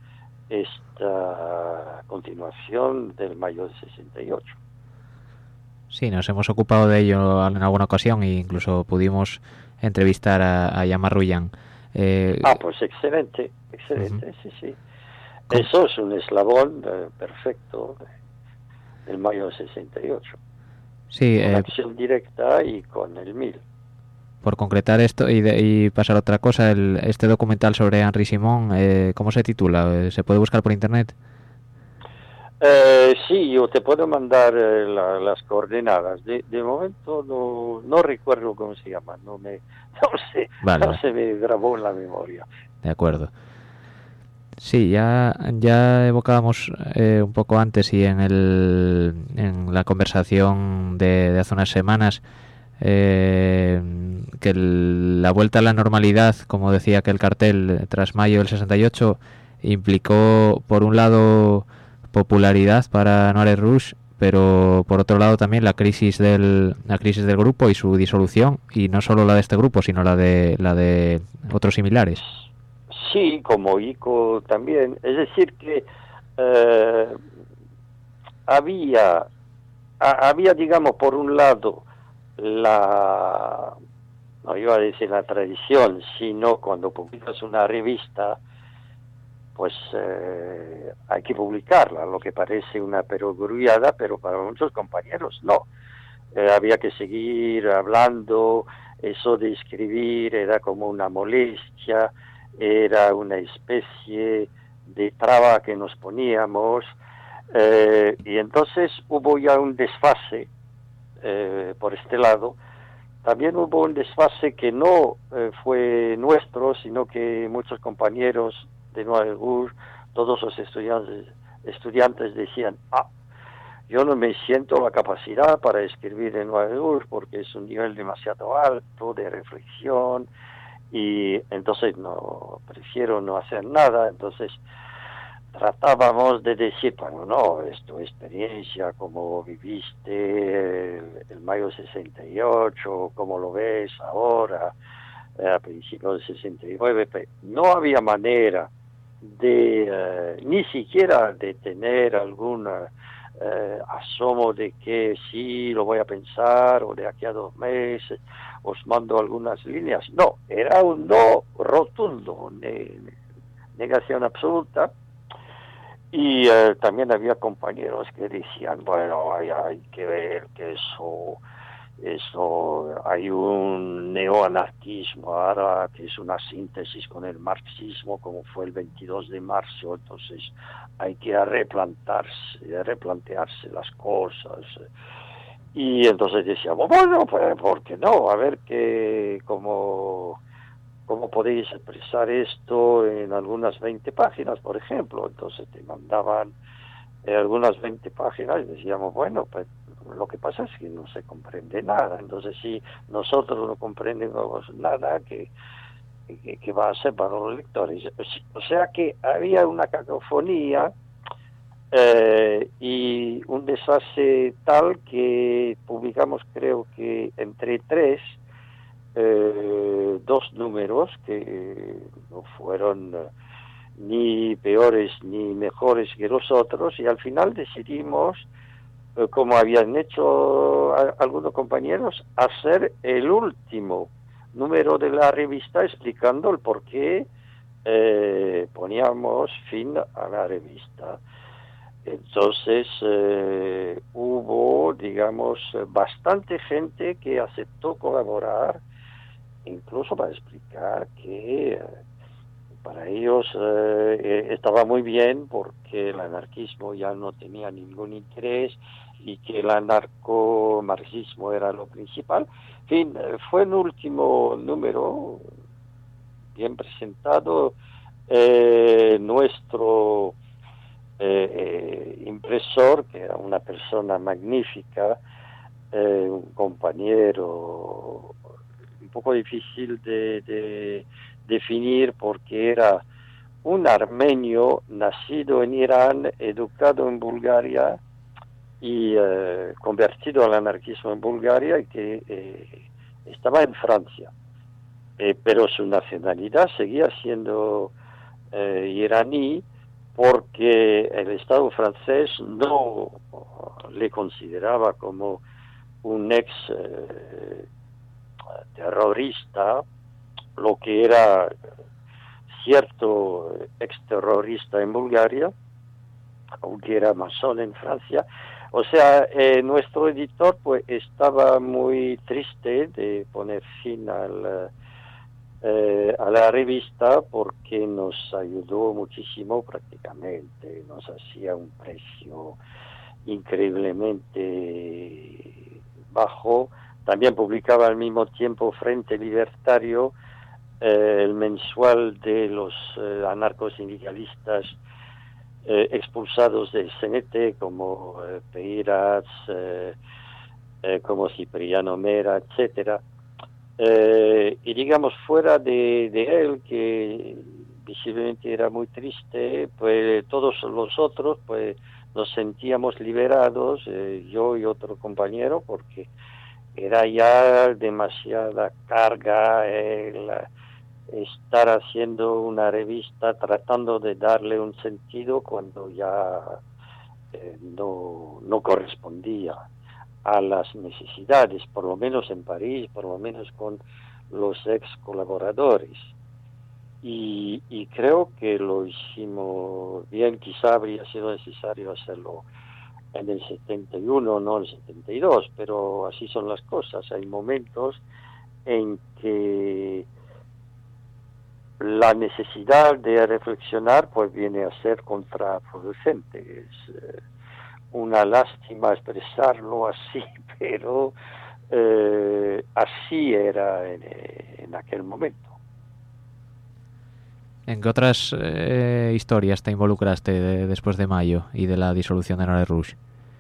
esta continuación del mayo de sesenta y ocho. Sí, nos hemos ocupado de ello en alguna ocasión e incluso pudimos entrevistar a, a Jan Marrullán. Eh, ah, pues excelente, excelente, uh-huh. sí, sí. ¿Cómo? Eso es un eslabón eh, perfecto del mayo de sesenta y ocho. Sí, con eh, acción directa y con el M I L. por concretar esto y, de, y pasar a otra cosa, el, este documental sobre Henri Simon, eh, ¿cómo se titula? Eh, ¿Se puede buscar por internet? Eh, sí, yo te puedo mandar eh, la- las coordenadas. De, de momento no, no recuerdo cómo se llama, no me, no sé, Vale, no vale, se me grabó en la memoria. de acuerdo. Sí, ya, ya evocábamos eh, un poco antes y en, el, en la conversación de, de hace unas semanas eh, que el- la vuelta a la normalidad, como decía que el cartel eh, tras mayo del sesenta y ocho, implicó por un lado popularidad para Noir Rouge, pero por otro lado también la crisis del la crisis del grupo y su disolución, y no solo la de este grupo sino la de la de otros similares. Sí, como ICO también. Es decir, que eh, había, a- había, digamos, por un lado, la, no iba a decir la tradición, sino cuando publicas una revista, pues eh, hay que publicarla, lo que parece una perogrullada, pero para muchos compañeros no. Eh, había que seguir hablando, eso de escribir era como una molestia, era una especie de traba que nos poníamos, eh, y entonces hubo ya un desfase eh, por este lado. También hubo un desfase que no eh, fue nuestro, sino que muchos compañeros de Noir Rouge, todos los estudiantes, estudiantes decían, ah, yo no me siento la capacidad para escribir en Noir Rouge porque es un nivel demasiado alto de reflexión y entonces no, prefiero no hacer nada. Entonces tratábamos de decir, bueno, no, es tu experiencia, cómo viviste el, el mayo sesenta y ocho, cómo lo ves ahora, eh, a principios del sesenta y nueve, pero no había manera de, eh, ni siquiera de tener alguna eh, asomo de que sí, lo voy a pensar, o de aquí a dos meses, os mando algunas líneas. No, era un no rotundo, ne- negación absoluta. Y eh, también había compañeros que decían, bueno, hay, hay que ver que eso, eso, hay un neoanarquismo ahora que es una síntesis con el marxismo, como fue el veintidós de marzo, entonces hay que replantarse, replantearse las cosas. Y entonces decíamos, bueno, pues, ¿por qué no? A ver que como ¿cómo podéis expresar esto en algunas veinte páginas, por ejemplo? Entonces te mandaban eh, algunas veinte páginas y decíamos, bueno, pues lo que pasa es que no se comprende nada. Entonces, si nosotros no comprendemos nada, ¿qué, qué, qué va a ser para los lectores? O sea que había una cacofonía eh, y un desfase tal que publicamos, creo que entre tres, eh, dos números que no fueron eh, ni peores ni mejores que los otros, y al final decidimos, eh, como habían hecho a, algunos compañeros, hacer el último número de la revista explicando el por qué eh, poníamos fin a la revista. Entonces eh, hubo, digamos, bastante gente que aceptó colaborar, incluso para explicar que eh, para ellos eh, estaba muy bien porque el anarquismo ya no tenía ningún interés y que el anarcomarxismo era lo principal. En fin, eh, fue el último número bien presentado. Eh, nuestro eh, eh, impresor, que era una persona magnífica, eh, un compañero un poco difícil de, de definir porque era un armenio nacido en Irán, educado en Bulgaria y eh, convertido al anarquismo en Bulgaria, y que eh, estaba en Francia. Eh, pero su nacionalidad seguía siendo eh, iraní porque el Estado francés no le consideraba como un ex eh, terrorista, lo que era cierto exterrorista en Bulgaria, aunque era masón en Francia, O sea, eh, nuestro editor pues estaba muy triste de poner fin al, eh, a la revista porque nos ayudó muchísimo prácticamente, nos hacía un precio increíblemente bajo. También publicaba al mismo tiempo Frente Libertario, eh, el mensual de los eh, anarcosindicalistas eh, expulsados del C N T, como eh, Peiras, eh, eh, como Cipriano Mera, etcétera. Eh, y digamos, fuera de, de él, que visiblemente era muy triste, pues todos los otros pues nos sentíamos liberados, eh, yo y otro compañero, porque era ya demasiada carga el estar haciendo una revista tratando de darle un sentido cuando ya eh, no, no correspondía a las necesidades, por lo menos en París, por lo menos con los ex colaboradores. Y, y creo que lo hicimos bien. Quizá habría sido necesario hacerlo en el setenta y uno, no en el setenta y dos, pero así son las cosas. Hay momentos en que la necesidad de reflexionar pues viene a ser contraproducente. Es eh, una lástima expresarlo así, pero eh, así era en, en aquel momento. ¿En qué otras eh, historias te involucraste de, después de mayo y de la disolución de Noir Rouge?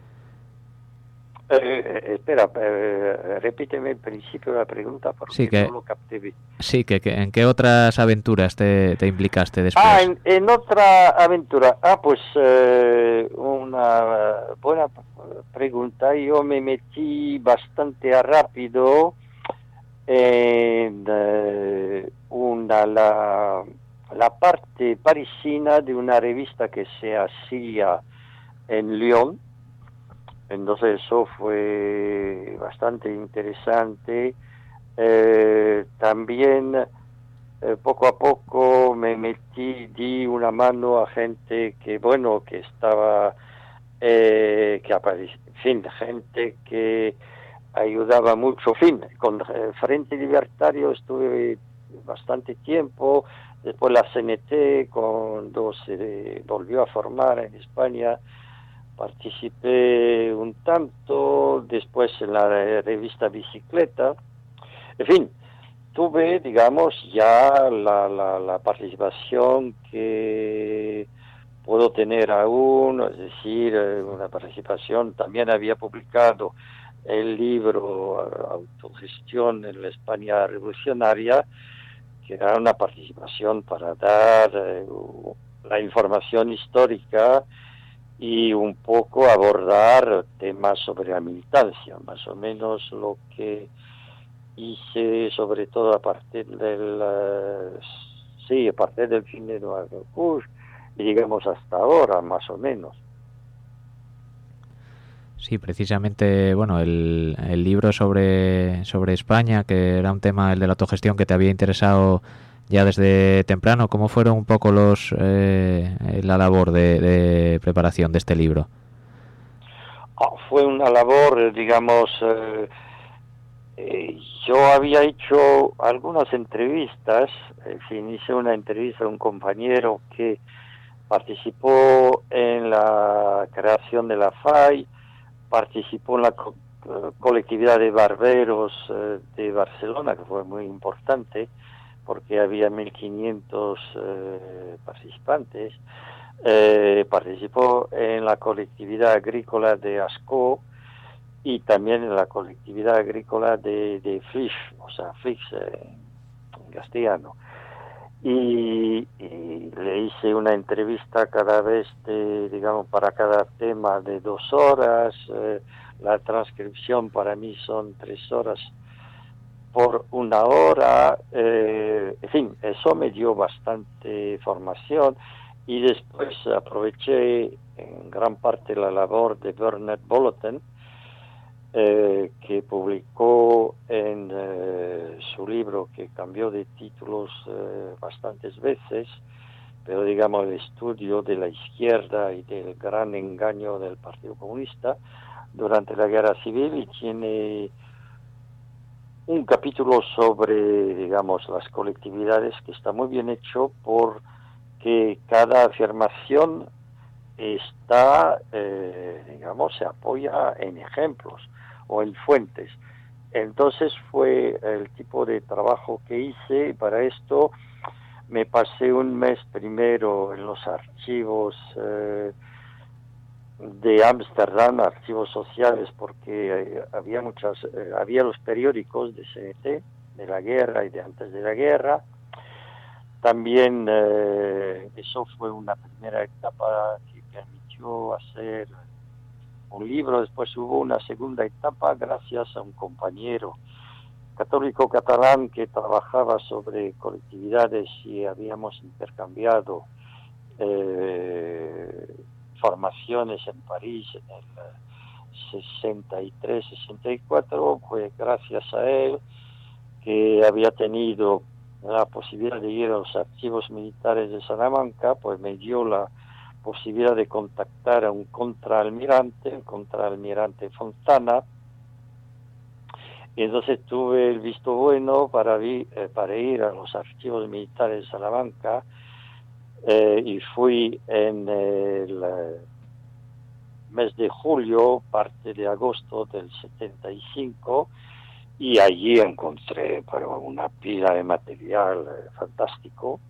Eh, espera, eh, repíteme el principio de la pregunta porque sí, que, no lo capté bien. Sí, que, que ¿en qué otras aventuras te, te implicaste después? Ah, en, en otra aventura. Ah, pues eh, una buena pregunta. Yo me metí bastante rápido en eh, una, la, la parte parisina de una revista que se hacía en Lyon. Entonces eso fue bastante interesante. Eh, también eh, poco a poco me metí, di una mano a gente que, bueno, que estaba, eh, que aparecía, en fin, gente que ayudaba mucho. En fin, con el Frente Libertario estuve bastante tiempo. Después la C N T, cuando se volvió a formar en España, participé un tanto, después en la revista Bicicleta. En fin, tuve, digamos, ya la, la, la participación que puedo tener aún, es decir, una participación. También había publicado el libro Autogestión en la España Revolucionaria, que era una participación para dar eh, la información histórica y un poco abordar temas sobre la militancia, más o menos lo que hice, sobre todo a partir del uh, sí, a partir del fin de Noir Rouge y digamos hasta ahora, más o menos. Sí, precisamente, bueno, el, el libro sobre, sobre España, que era un tema, el de la autogestión, que te había interesado ya desde temprano. ¿Cómo fueron un poco los eh, la labor de, de preparación de este libro? Oh, fue una labor, digamos, eh, eh, yo había hecho algunas entrevistas, en fin, hice una entrevista a un compañero que participó en la creación de la F A I, participó en la co colectividad de barberos eh, de Barcelona, que fue muy importante, porque había mil quinientos eh, participantes. Eh, participó en la colectividad agrícola de Ascó y también en la colectividad agrícola de, de Flix, o sea, Flix eh, en castellano. Y, y le hice una entrevista cada vez, de, digamos, para cada tema de dos horas. Eh, la transcripción para mí son tres horas por una hora. Eh, en fin, eso me dio bastante formación. Y después aproveché en gran parte la labor de Bernard Bolloten, eh, que publicó en eh, su libro, que cambió de títulos eh, bastantes veces, pero digamos el estudio de la izquierda y del gran engaño del Partido Comunista durante la Guerra Civil, y tiene un capítulo sobre, digamos, las colectividades que está muy bien hecho porque cada afirmación está, eh, digamos, se apoya en ejemplos o en fuentes. Entonces fue el tipo de trabajo que hice, y para esto me pasé un mes primero en los archivos eh, de Ámsterdam, archivos sociales, porque eh, había muchas, eh, había los periódicos de C N T, de la guerra y de antes de la guerra. También eh, eso fue una primera etapa que permitió hacer un libro. Después hubo una segunda etapa gracias a un compañero católico catalán que trabajaba sobre colectividades, y habíamos intercambiado eh, formaciones en París en el sesenta y tres sesenta y cuatro. Pues gracias a él, que había tenido la posibilidad de ir a los archivos militares de Salamanca, pues me dio la posibilidad de contactar a un contraalmirante, el contraalmirante Fontana, y entonces tuve el visto bueno para, vi, eh, para ir a los archivos militares de Salamanca, eh, y fui en el eh, mes de julio, parte de agosto del setenta y cinco, y allí encontré pero, una pila de material eh, fantástico,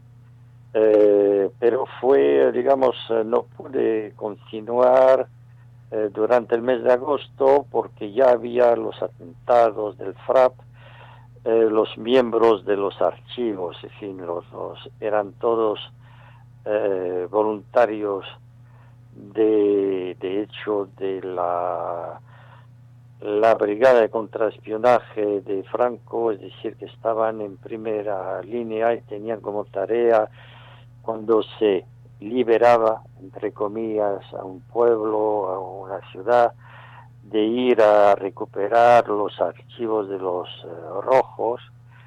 eh, pero fue, digamos, no pude continuar eh, durante el mes de agosto porque ya había los atentados del FRAP, eh, los miembros de los archivos, en fin, los, los eran todos eh, voluntarios de, de hecho de la la brigada de contraespionaje de Franco, es decir, que estaban en primera línea y tenían como tarea, cuando se liberaba, entre comillas, a un pueblo, a una ciudad, de ir a recuperar los archivos de los eh, rojos,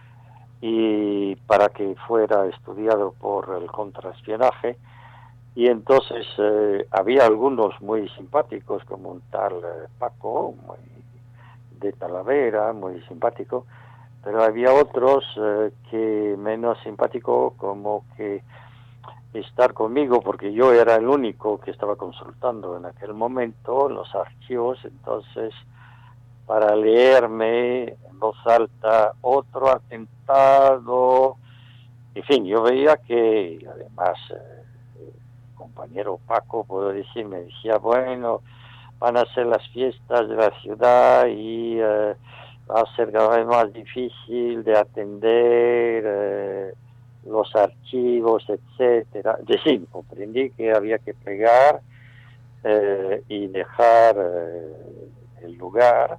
y para que fuera estudiado por el contraespionaje. Y entonces eh, había algunos muy simpáticos, como un tal eh, Paco, muy de Talavera, muy simpático, pero había otros eh, que menos simpático, como que estar conmigo, porque yo era el único que estaba consultando en aquel momento los archivos, entonces para leerme en voz alta otro atentado, en fin, yo veía que además eh, el compañero Paco, puedo decir, me decía, bueno, van a ser las fiestas de la ciudad y eh, va a ser cada vez más difícil de atender eh, los archivos, etcétera. Es decir, comprendí que había que pegar eh, y dejar eh, el lugar,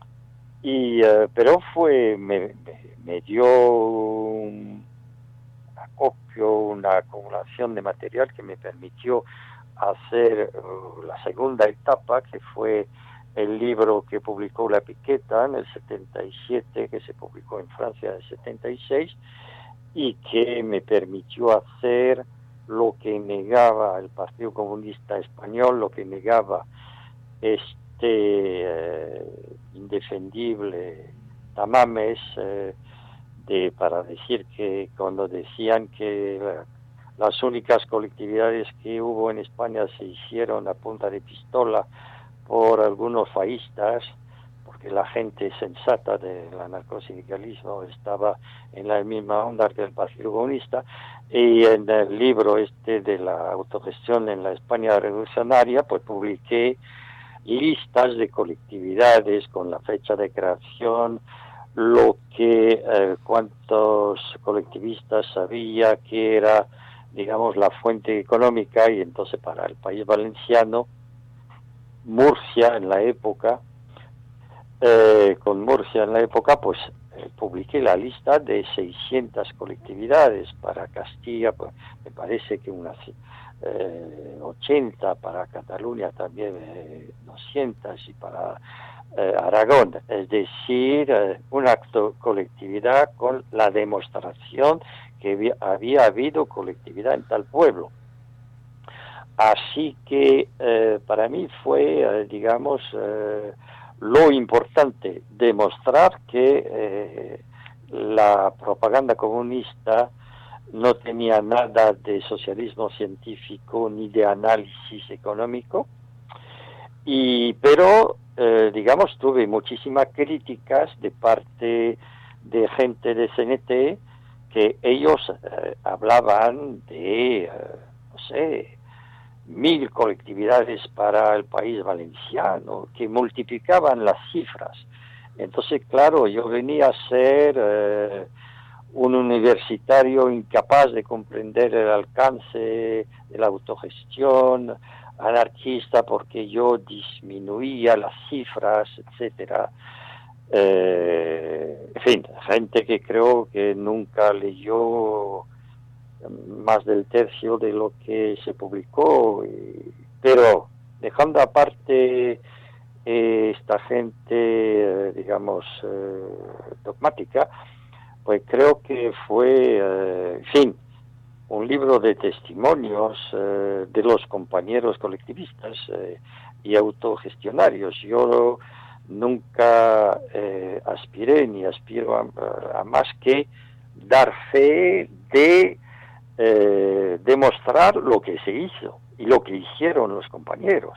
y eh, pero fue me, me, me dio un acopio, una acumulación de material que me permitió hacer uh, la segunda etapa, que fue el libro que publicó La Piqueta en el setenta y siete, que se publicó en Francia en el setenta y seis, y que me permitió hacer lo que negaba el Partido Comunista Español, lo que negaba este eh, indefendible Tamames, eh, de, para decir que cuando decían que eh, las únicas colectividades que hubo en España se hicieron a punta de pistola por algunos faístas, porque la gente sensata del anarcosindicalismo estaba en la misma onda que el Partido Comunista. Y en el libro este de la autogestión en la España revolucionaria, pues publiqué listas de colectividades con la fecha de creación, lo que eh, cuántos colectivistas sabía que era, digamos, la fuente económica. Y entonces para el país valenciano, Murcia en la época, eh, con Murcia en la época, pues eh, publiqué la lista de seiscientas colectividades. Para Castilla, pues me parece que unas eh, ochenta, para Cataluña también eh, doscientas, y para eh, Aragón, es decir, eh, una colectividad con la demostración que había, había habido colectividad en tal pueblo. Así que eh, para mí fue, eh, digamos, eh, lo importante demostrar que eh, la propaganda comunista no tenía nada de socialismo científico ni de análisis económico, y pero eh, digamos tuve muchísimas críticas de parte de gente de C N T, que ellos eh, hablaban de, eh, no sé, mil colectividades para el país valenciano, que multiplicaban las cifras. Entonces, claro, yo venía a ser eh, un universitario incapaz de comprender el alcance de la autogestión, anarquista porque yo disminuía las cifras, etcétera. Eh, en fin, gente que creo que nunca leyó más del tercio de lo que se publicó, y, pero dejando aparte eh, esta gente, eh, digamos, eh, dogmática, pues creo que fue, eh, en fin, un libro de testimonios eh, de los compañeros colectivistas eh, y autogestionarios. Yo nunca eh, aspiré ni aspiro a, a más que dar fe de eh, demostrar lo que se hizo y lo que hicieron los compañeros,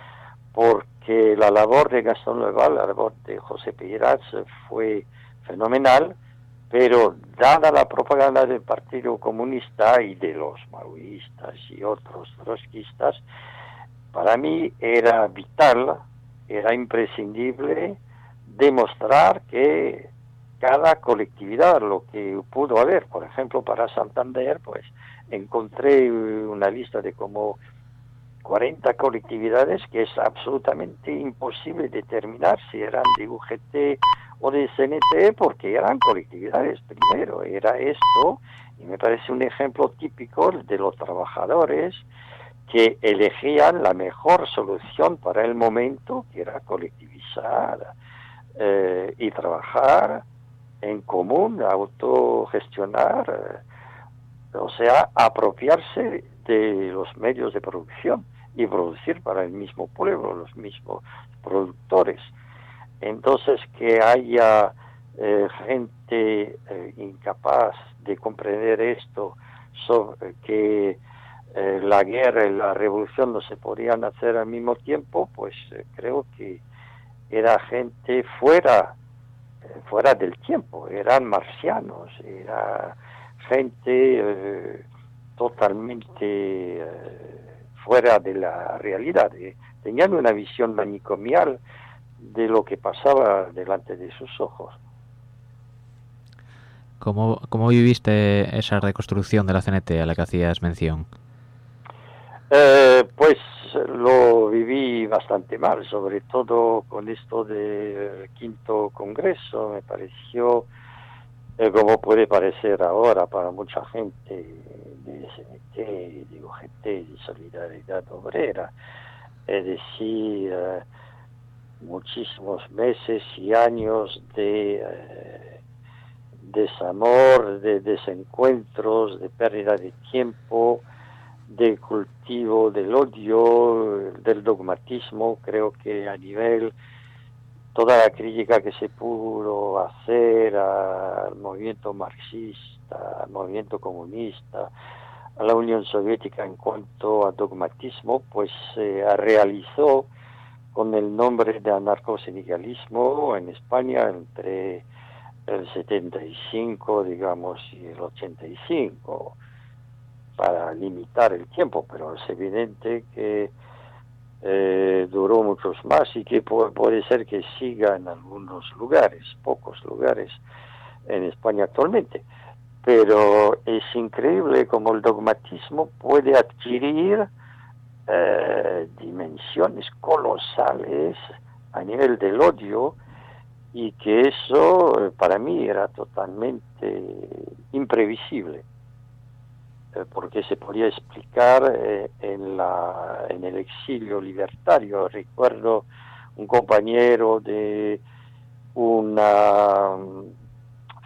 porque la labor de Gastón Leval, la labor de José Peirats fue fenomenal, pero dada la propaganda del Partido Comunista y de los maoístas y otros trotskistas, para mí era vital, era imprescindible demostrar que cada colectividad, lo que pudo haber, por ejemplo, para Santander, pues encontré una lista de como cuarenta colectividades que es absolutamente imposible determinar si eran de U G T o de C N T, porque eran colectividades primero, era esto, y me parece un ejemplo típico de los trabajadores que elegían la mejor solución para el momento, que era colectivizar eh, y trabajar en común, autogestionar, eh, o sea, apropiarse de los medios de producción y producir para el mismo pueblo, los mismos productores. Entonces, que haya eh, gente eh, incapaz de comprender esto, sobre que eh, la guerra y la revolución no se podían hacer al mismo tiempo, pues eh, creo que era gente fuera, eh, fuera del tiempo, eran marcianos, era gente eh, totalmente eh, fuera de la realidad, eh, tenían una visión manicomial de lo que pasaba delante de sus ojos. ¿Cómo, cómo viviste esa reconstrucción de la C N T a la que hacías mención? Eh, pues lo viví bastante mal, sobre todo con esto del quinto congreso. Me pareció, eh, como puede parecer ahora para mucha gente de C N T, de U G T, de Solidaridad Obrera, es decir, eh, muchísimos meses y años de eh, desamor, de desencuentros, de pérdida de tiempo, de cultivo del odio, del dogmatismo. Creo que a nivel, toda la crítica que se pudo hacer al movimiento marxista, al movimiento comunista, a la Unión Soviética en cuanto a dogmatismo, pues se eh, realizó con el nombre de anarcosindicalismo en España entre el setenta y cinco, digamos, y el ochenta y cinco, para limitar el tiempo, pero es evidente que eh, duró muchos más y que puede, puede ser que siga en algunos lugares, pocos lugares en España actualmente. Pero es increíble cómo el dogmatismo puede adquirir eh, dimensiones colosales a nivel del odio, y que eso eh, para mí era totalmente imprevisible, eh, porque se podía explicar eh, en, la, en el exilio libertario. Recuerdo un compañero de una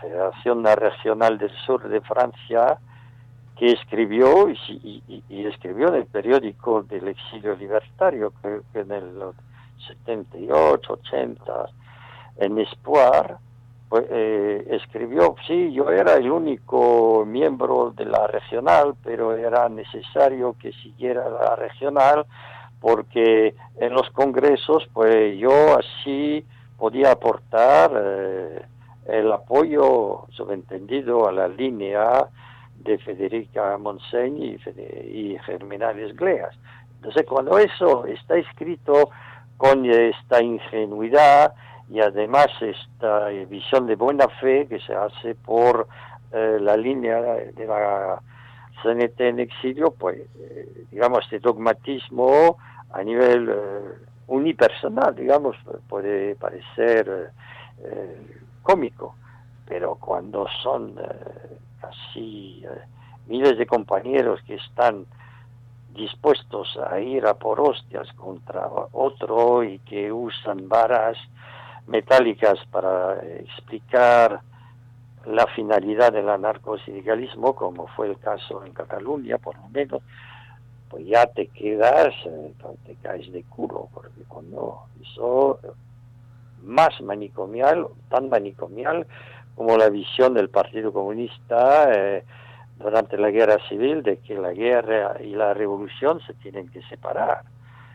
Federación Regional del Sur de Francia, que escribió y, y, y escribió en el periódico del exilio libertario, creo que en el setenta y ocho, ochenta, en Espoir, pues, eh, escribió, sí, yo era el único miembro de la regional, pero era necesario que siguiera la regional, porque en los congresos, pues yo así podía aportar eh, el apoyo subentendido a la línea de Federica Montseny y, Fede, y Germinal Gleas. Entonces, cuando eso está escrito con esta ingenuidad y además esta visión de buena fe que se hace por eh, la línea de la C N T en exilio, pues, eh, digamos, este dogmatismo a nivel eh, unipersonal, digamos, puede parecer eh, cómico, pero cuando son eh, casi eh, miles de compañeros que están dispuestos a ir a por hostias contra otro y que usan varas metálicas para explicar la finalidad del anarcosindicalismo, como fue el caso en Cataluña, por lo menos, pues ya te quedas, eh, te caes de culo, porque cuando eso más manicomial, tan manicomial como la visión del Partido Comunista eh, durante la Guerra Civil, de que la guerra y la revolución se tienen que separar.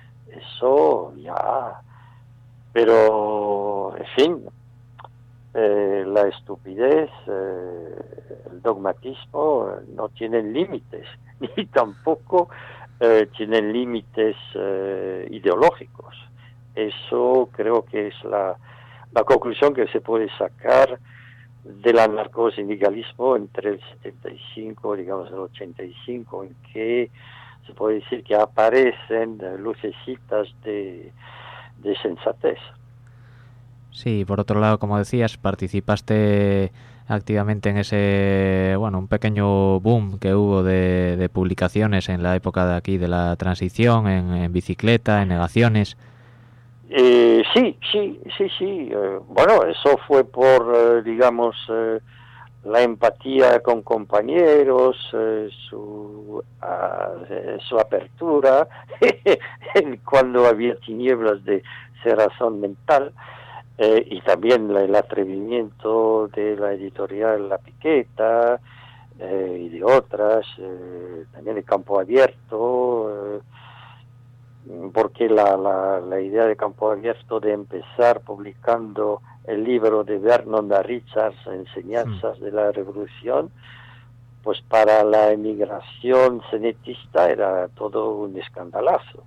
Eso ya... Pero, en fin, eh, la estupidez, eh, el dogmatismo eh, no tienen límites, ni tampoco eh, tienen límites eh, ideológicos. Eso creo que es la, la conclusión que se puede sacar del anarcosindicalismo entre el setenta y cinco, digamos el ochenta y cinco, en que se puede decir que aparecen lucecitas de, de sensatez. Sí, por otro lado, como decías, participaste activamente en ese, bueno, un pequeño boom que hubo de, de publicaciones en la época de aquí de la transición, en, en Bicicleta, en Negaciones. Eh, sí, sí, sí, sí. Eh, bueno, eso fue por, eh, digamos, eh, la empatía con compañeros, eh, su, uh, su apertura, cuando había tinieblas de cerrazón mental, eh, y también el atrevimiento de la editorial La Piqueta eh, y de otras, eh, también el Campo Abierto, eh, porque la, la, la idea de Campo Abierto de empezar publicando el libro de Vernon Richards, Enseñanzas de la Revolución, pues para la emigración cenetista era todo un escandalazo.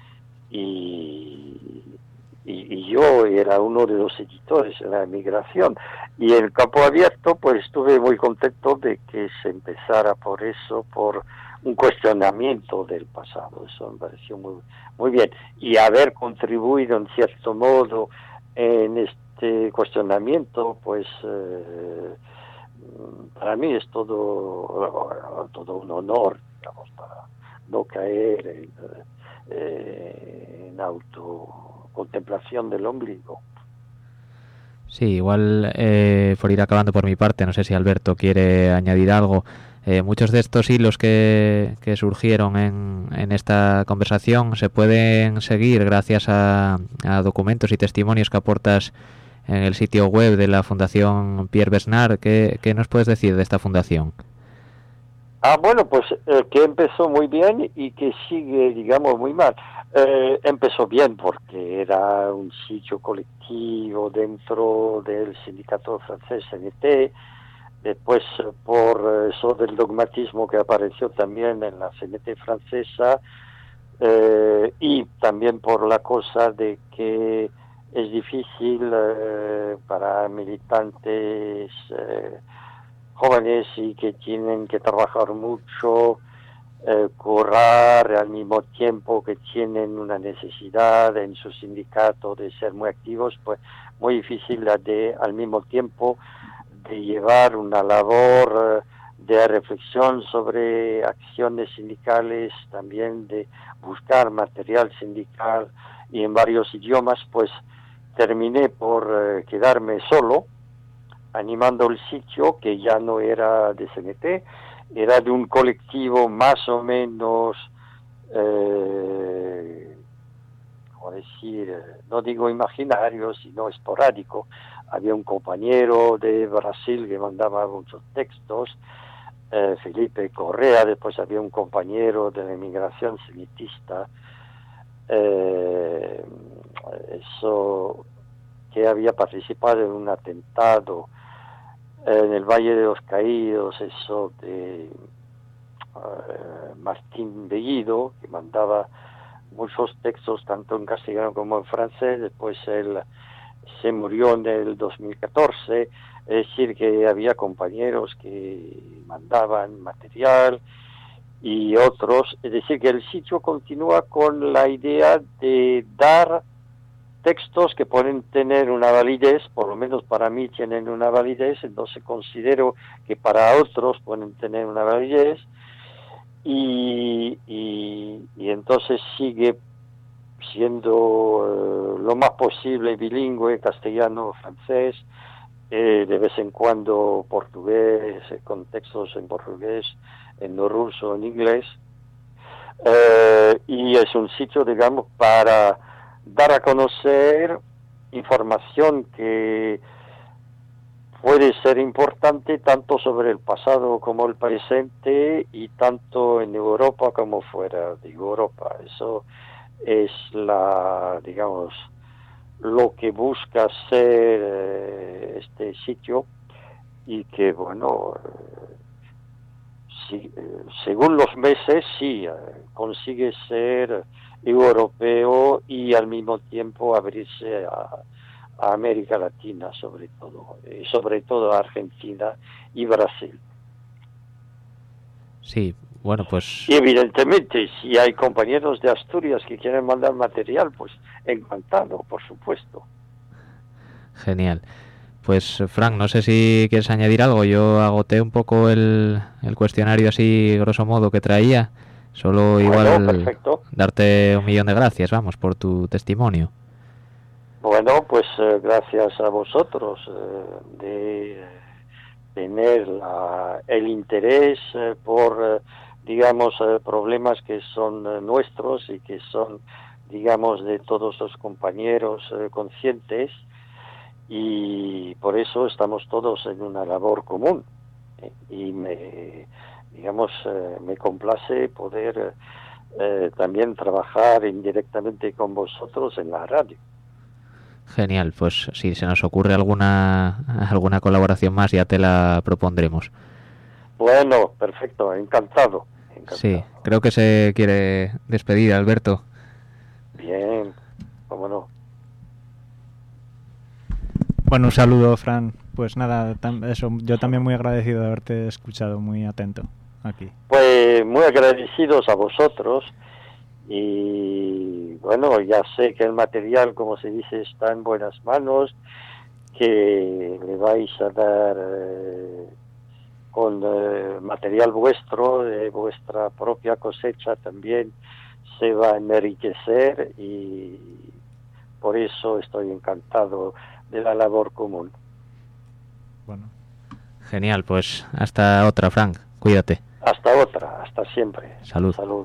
Y, y, y yo era uno de los editores en la emigración. Y en Campo Abierto, pues estuve muy contento de que se empezara por eso, por un cuestionamiento del pasado. Eso me pareció muy, muy bien. Y haber contribuido en cierto modo en este cuestionamiento, pues eh, para mí es todo, todo un honor, digamos, para no caer en, eh, en autocontemplación del ombligo. Sí, igual eh, por ir acabando por mi parte, no sé si Alberto quiere añadir algo. Eh, muchos de estos hilos que, que surgieron en, en esta conversación se pueden seguir gracias a, a documentos y testimonios que aportas en el sitio web de la Fundación Pierre Bernard. ¿Qué, qué nos puedes decir de esta fundación? Ah, bueno, pues eh, que empezó muy bien y que sigue, digamos, muy mal. Eh, empezó bien porque era un sitio colectivo dentro del sindicato francés C N T, después por eso del dogmatismo que apareció también en la C N T francesa, eh, y también por la cosa de que es difícil eh, para militantes eh, jóvenes y que tienen que trabajar mucho, eh, currar al mismo tiempo que tienen una necesidad en su sindicato de ser muy activos, pues muy difícil de al mismo tiempo de llevar una labor eh, de reflexión sobre acciones sindicales, también de buscar material sindical y en varios idiomas, pues terminé por eh, quedarme solo animando el sitio, que ya no era de C N T, era de un colectivo más o menos, eh, ¿cómo decir? No digo imaginario, sino esporádico. Había un compañero de Brasil que mandaba muchos textos, eh, Felipe Correa, después había un compañero de la inmigración semitista, eh, eso, que había participado en un atentado en el Valle de los Caídos, eso de uh, Martín Bellido, que mandaba muchos textos tanto en castellano como en francés. Después él se murió en el dos mil catorce, es decir, que había compañeros que mandaban material y otros, es decir, que el sitio continúa con la idea de dar textos que pueden tener una validez, por lo menos para mí tienen una validez, entonces considero que para otros pueden tener una validez, y, y, y entonces sigue siendo uh, lo más posible bilingüe, castellano, francés, eh, de vez en cuando portugués, eh, con textos en portugués, en ruso, en inglés, eh, y es un sitio, digamos, para dar a conocer información que puede ser importante tanto sobre el pasado como el presente, y tanto en Europa como fuera de Europa. Eso es la, digamos, lo que busca ser eh, este sitio, y que, bueno, eh, si, eh, según los meses, sí, eh, consigue ser europeo y al mismo tiempo abrirse a, a América Latina, sobre todo, y sobre todo a Argentina y Brasil. Sí, bueno, pues... Y evidentemente, si hay compañeros de Asturias que quieren mandar material, pues encantado, por supuesto. Genial. Pues, Frank, no sé si quieres añadir algo. Yo agoté un poco el, el cuestionario así, grosso modo, que traía. Solo igual Bueno, darte un millón de gracias, vamos, por tu testimonio. Bueno, pues eh, gracias a vosotros eh, de tener la, el interés eh, por, eh, digamos, eh, problemas que son eh, nuestros y que son, digamos, de todos los compañeros eh, conscientes, y por eso estamos todos en una labor común. Eh, y me... digamos, eh, me complace poder eh, también trabajar indirectamente con vosotros en la radio. Genial, pues si se nos ocurre alguna alguna colaboración más, ya te la propondremos. Bueno, perfecto, encantado. encantado. Sí, creo que se quiere despedir, Alberto. Bien, cómo no. Bueno, un saludo, Fran. Pues nada, tam- eso, yo también muy agradecido de haberte escuchado, muy atento aquí. Pues muy agradecidos a vosotros, y bueno, ya sé que el material, como se dice, está en buenas manos, que le vais a dar eh, con eh, material vuestro, de vuestra propia cosecha, también se va a enriquecer, y por eso estoy encantado de la labor común. Bueno. Genial, pues hasta otra, Frank. Cuídate. Hasta otra, hasta siempre. Salud. Salud.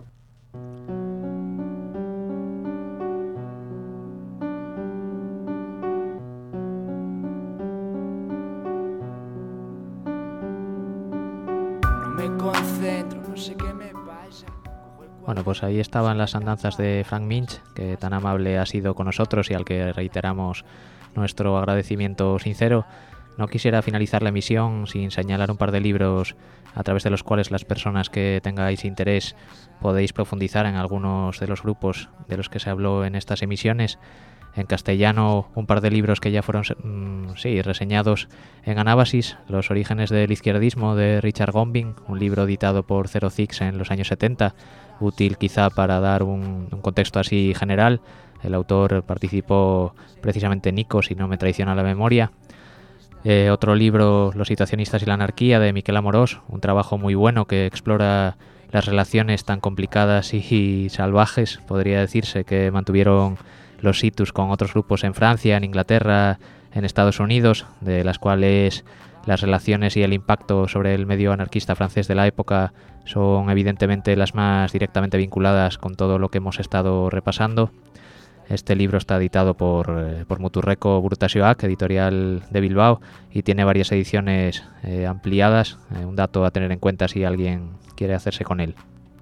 No me concentro, no sé qué me pasa. Bueno, pues ahí estaban las andanzas de Frank Minch, que tan amable ha sido con nosotros y al que reiteramos nuestro agradecimiento sincero. No quisiera finalizar la emisión sin señalar un par de libros a través de los cuales las personas que tengáis interés podéis profundizar en algunos de los grupos de los que se habló en estas emisiones. En castellano, un par de libros que ya fueron mmm, sí, reseñados en Anábasis: Los orígenes del izquierdismo, de Richard Gombing, un libro editado por Zero Six en los años setenta, útil quizá para dar un, un contexto así general. El autor participó precisamente en Nico, si no me traiciona la memoria. Eh, otro libro, Los situacionistas y la anarquía, de Miquel Amorós, un trabajo muy bueno que explora las relaciones tan complicadas y, y salvajes, podría decirse, que mantuvieron los situs con otros grupos en Francia, en Inglaterra, en Estados Unidos, de las cuales las relaciones y el impacto sobre el medio anarquista francés de la época son evidentemente las más directamente vinculadas con todo lo que hemos estado repasando. Este libro está editado por, eh, por Muturreko Burutasioak, editorial de Bilbao, y tiene varias ediciones eh, ampliadas, eh, un dato a tener en cuenta si alguien quiere hacerse con él.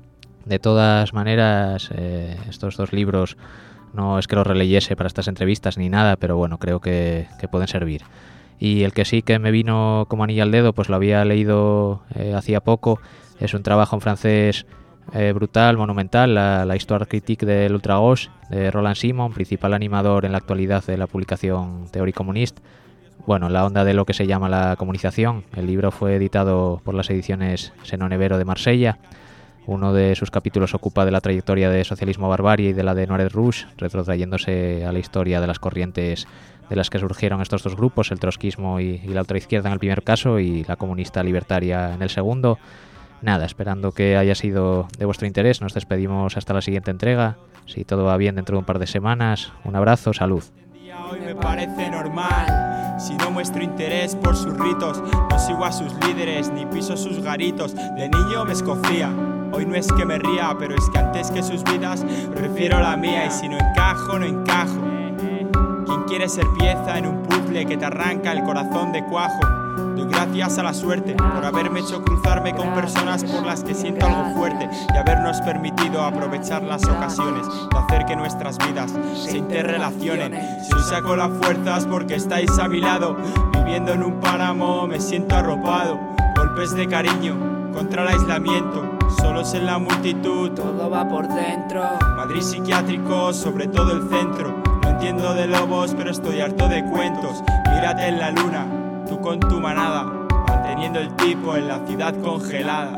De todas maneras, eh, estos dos libros no es que los releyese para estas entrevistas ni nada, pero bueno, creo que, que pueden servir. Y el que sí que me vino como anillo al dedo, pues lo había leído eh, hacía poco, es un trabajo en francés eh, brutal, monumental, la, la Histoire critique del ultra-gauche, de Roland Simon, principal animador en la actualidad de la publicación Théorie communiste. Bueno, la onda de lo que se llama la comunización. El libro fue editado por las ediciones Seno Nevero de Marsella. Uno de sus capítulos ocupa de la trayectoria de socialismo barbarie y de la de Noir Rouge, retrotrayéndose a la historia de las corrientes de las que surgieron estos dos grupos, el trotskismo y, y la ultraizquierda en el primer caso y la comunista libertaria en el segundo. Nada, esperando que haya sido de vuestro interés, nos despedimos hasta la siguiente entrega. Si todo va bien dentro de un par de semanas, un abrazo, salud. Hoy me parece normal, si no muestro interés por sus ritos, no sigo a sus líderes ni piso sus garitos. De niño me escocía, hoy no es que me ría, pero es que antes que sus vidas prefiero la mía. Y si no encajo, no encajo. ¿Quién quiere ser pieza en un puzzle que te arranca el corazón de cuajo? Doy gracias a la suerte por haberme hecho cruzarme con personas por las que siento algo fuerte y habernos permitido aprovechar las ocasiones de hacer que nuestras vidas se interrelacionen. Si hoy saco las fuerzas porque estáis a mi lado, viviendo en un páramo me siento arropado. Golpes de cariño contra el aislamiento, solos en la multitud, Todo va por dentro. Madrid psiquiátrico, sobre todo el centro. No entiendo de lobos, pero estoy harto de cuentos. Mírate en la luna, tú con tu manada, manteniendo el tipo en la ciudad congelada.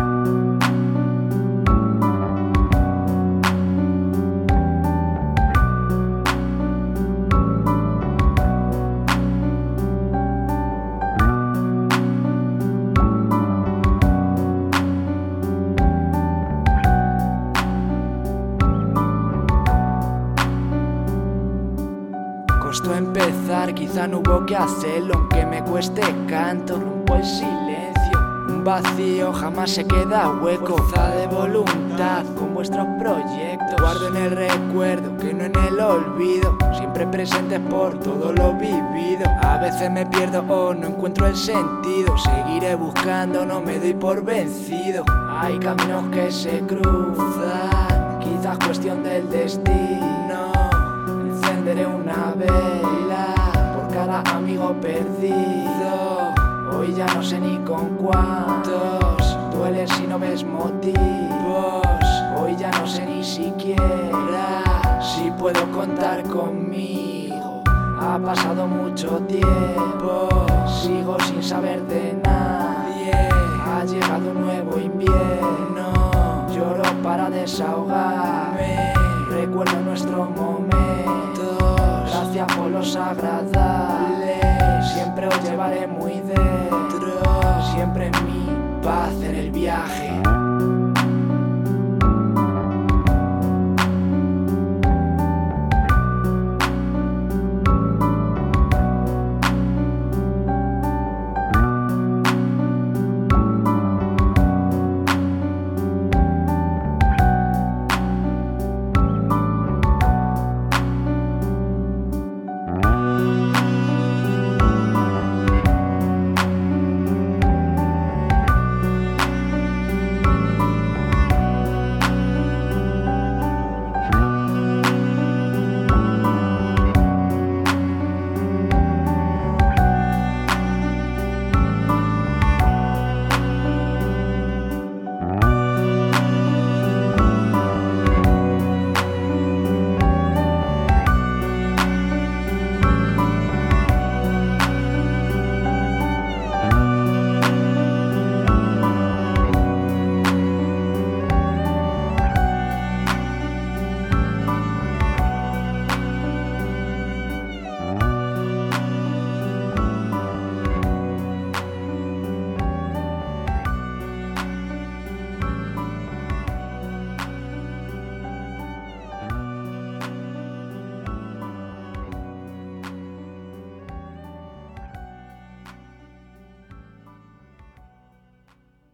Costó empezar, quizá no hubo que hacerlo, aunque me cueste canto, rompo el silencio. Un vacío jamás se queda hueco, fuerza de voluntad con vuestros proyectos. Guardo en el recuerdo, que no en el olvido, siempre presentes por todo lo vivido. A veces me pierdo o no encuentro el sentido, seguiré buscando, no me doy por vencido. Hay caminos que se cruzan, quizás cuestión del destino. Encenderé una vela por cada amigo perdido. Hoy ya no sé ni con cuántos duele si no ves motivos. Hoy ya no sé ni siquiera si puedo contar conmigo. Ha pasado mucho tiempo, sigo sin saber de nadie. Ha llegado un nuevo invierno, lloro para desahogarme. Recuerdo nuestros momentos, gracias por los agradables. Siempre os llevaré muy dentro, siempre en mi paz en el viaje.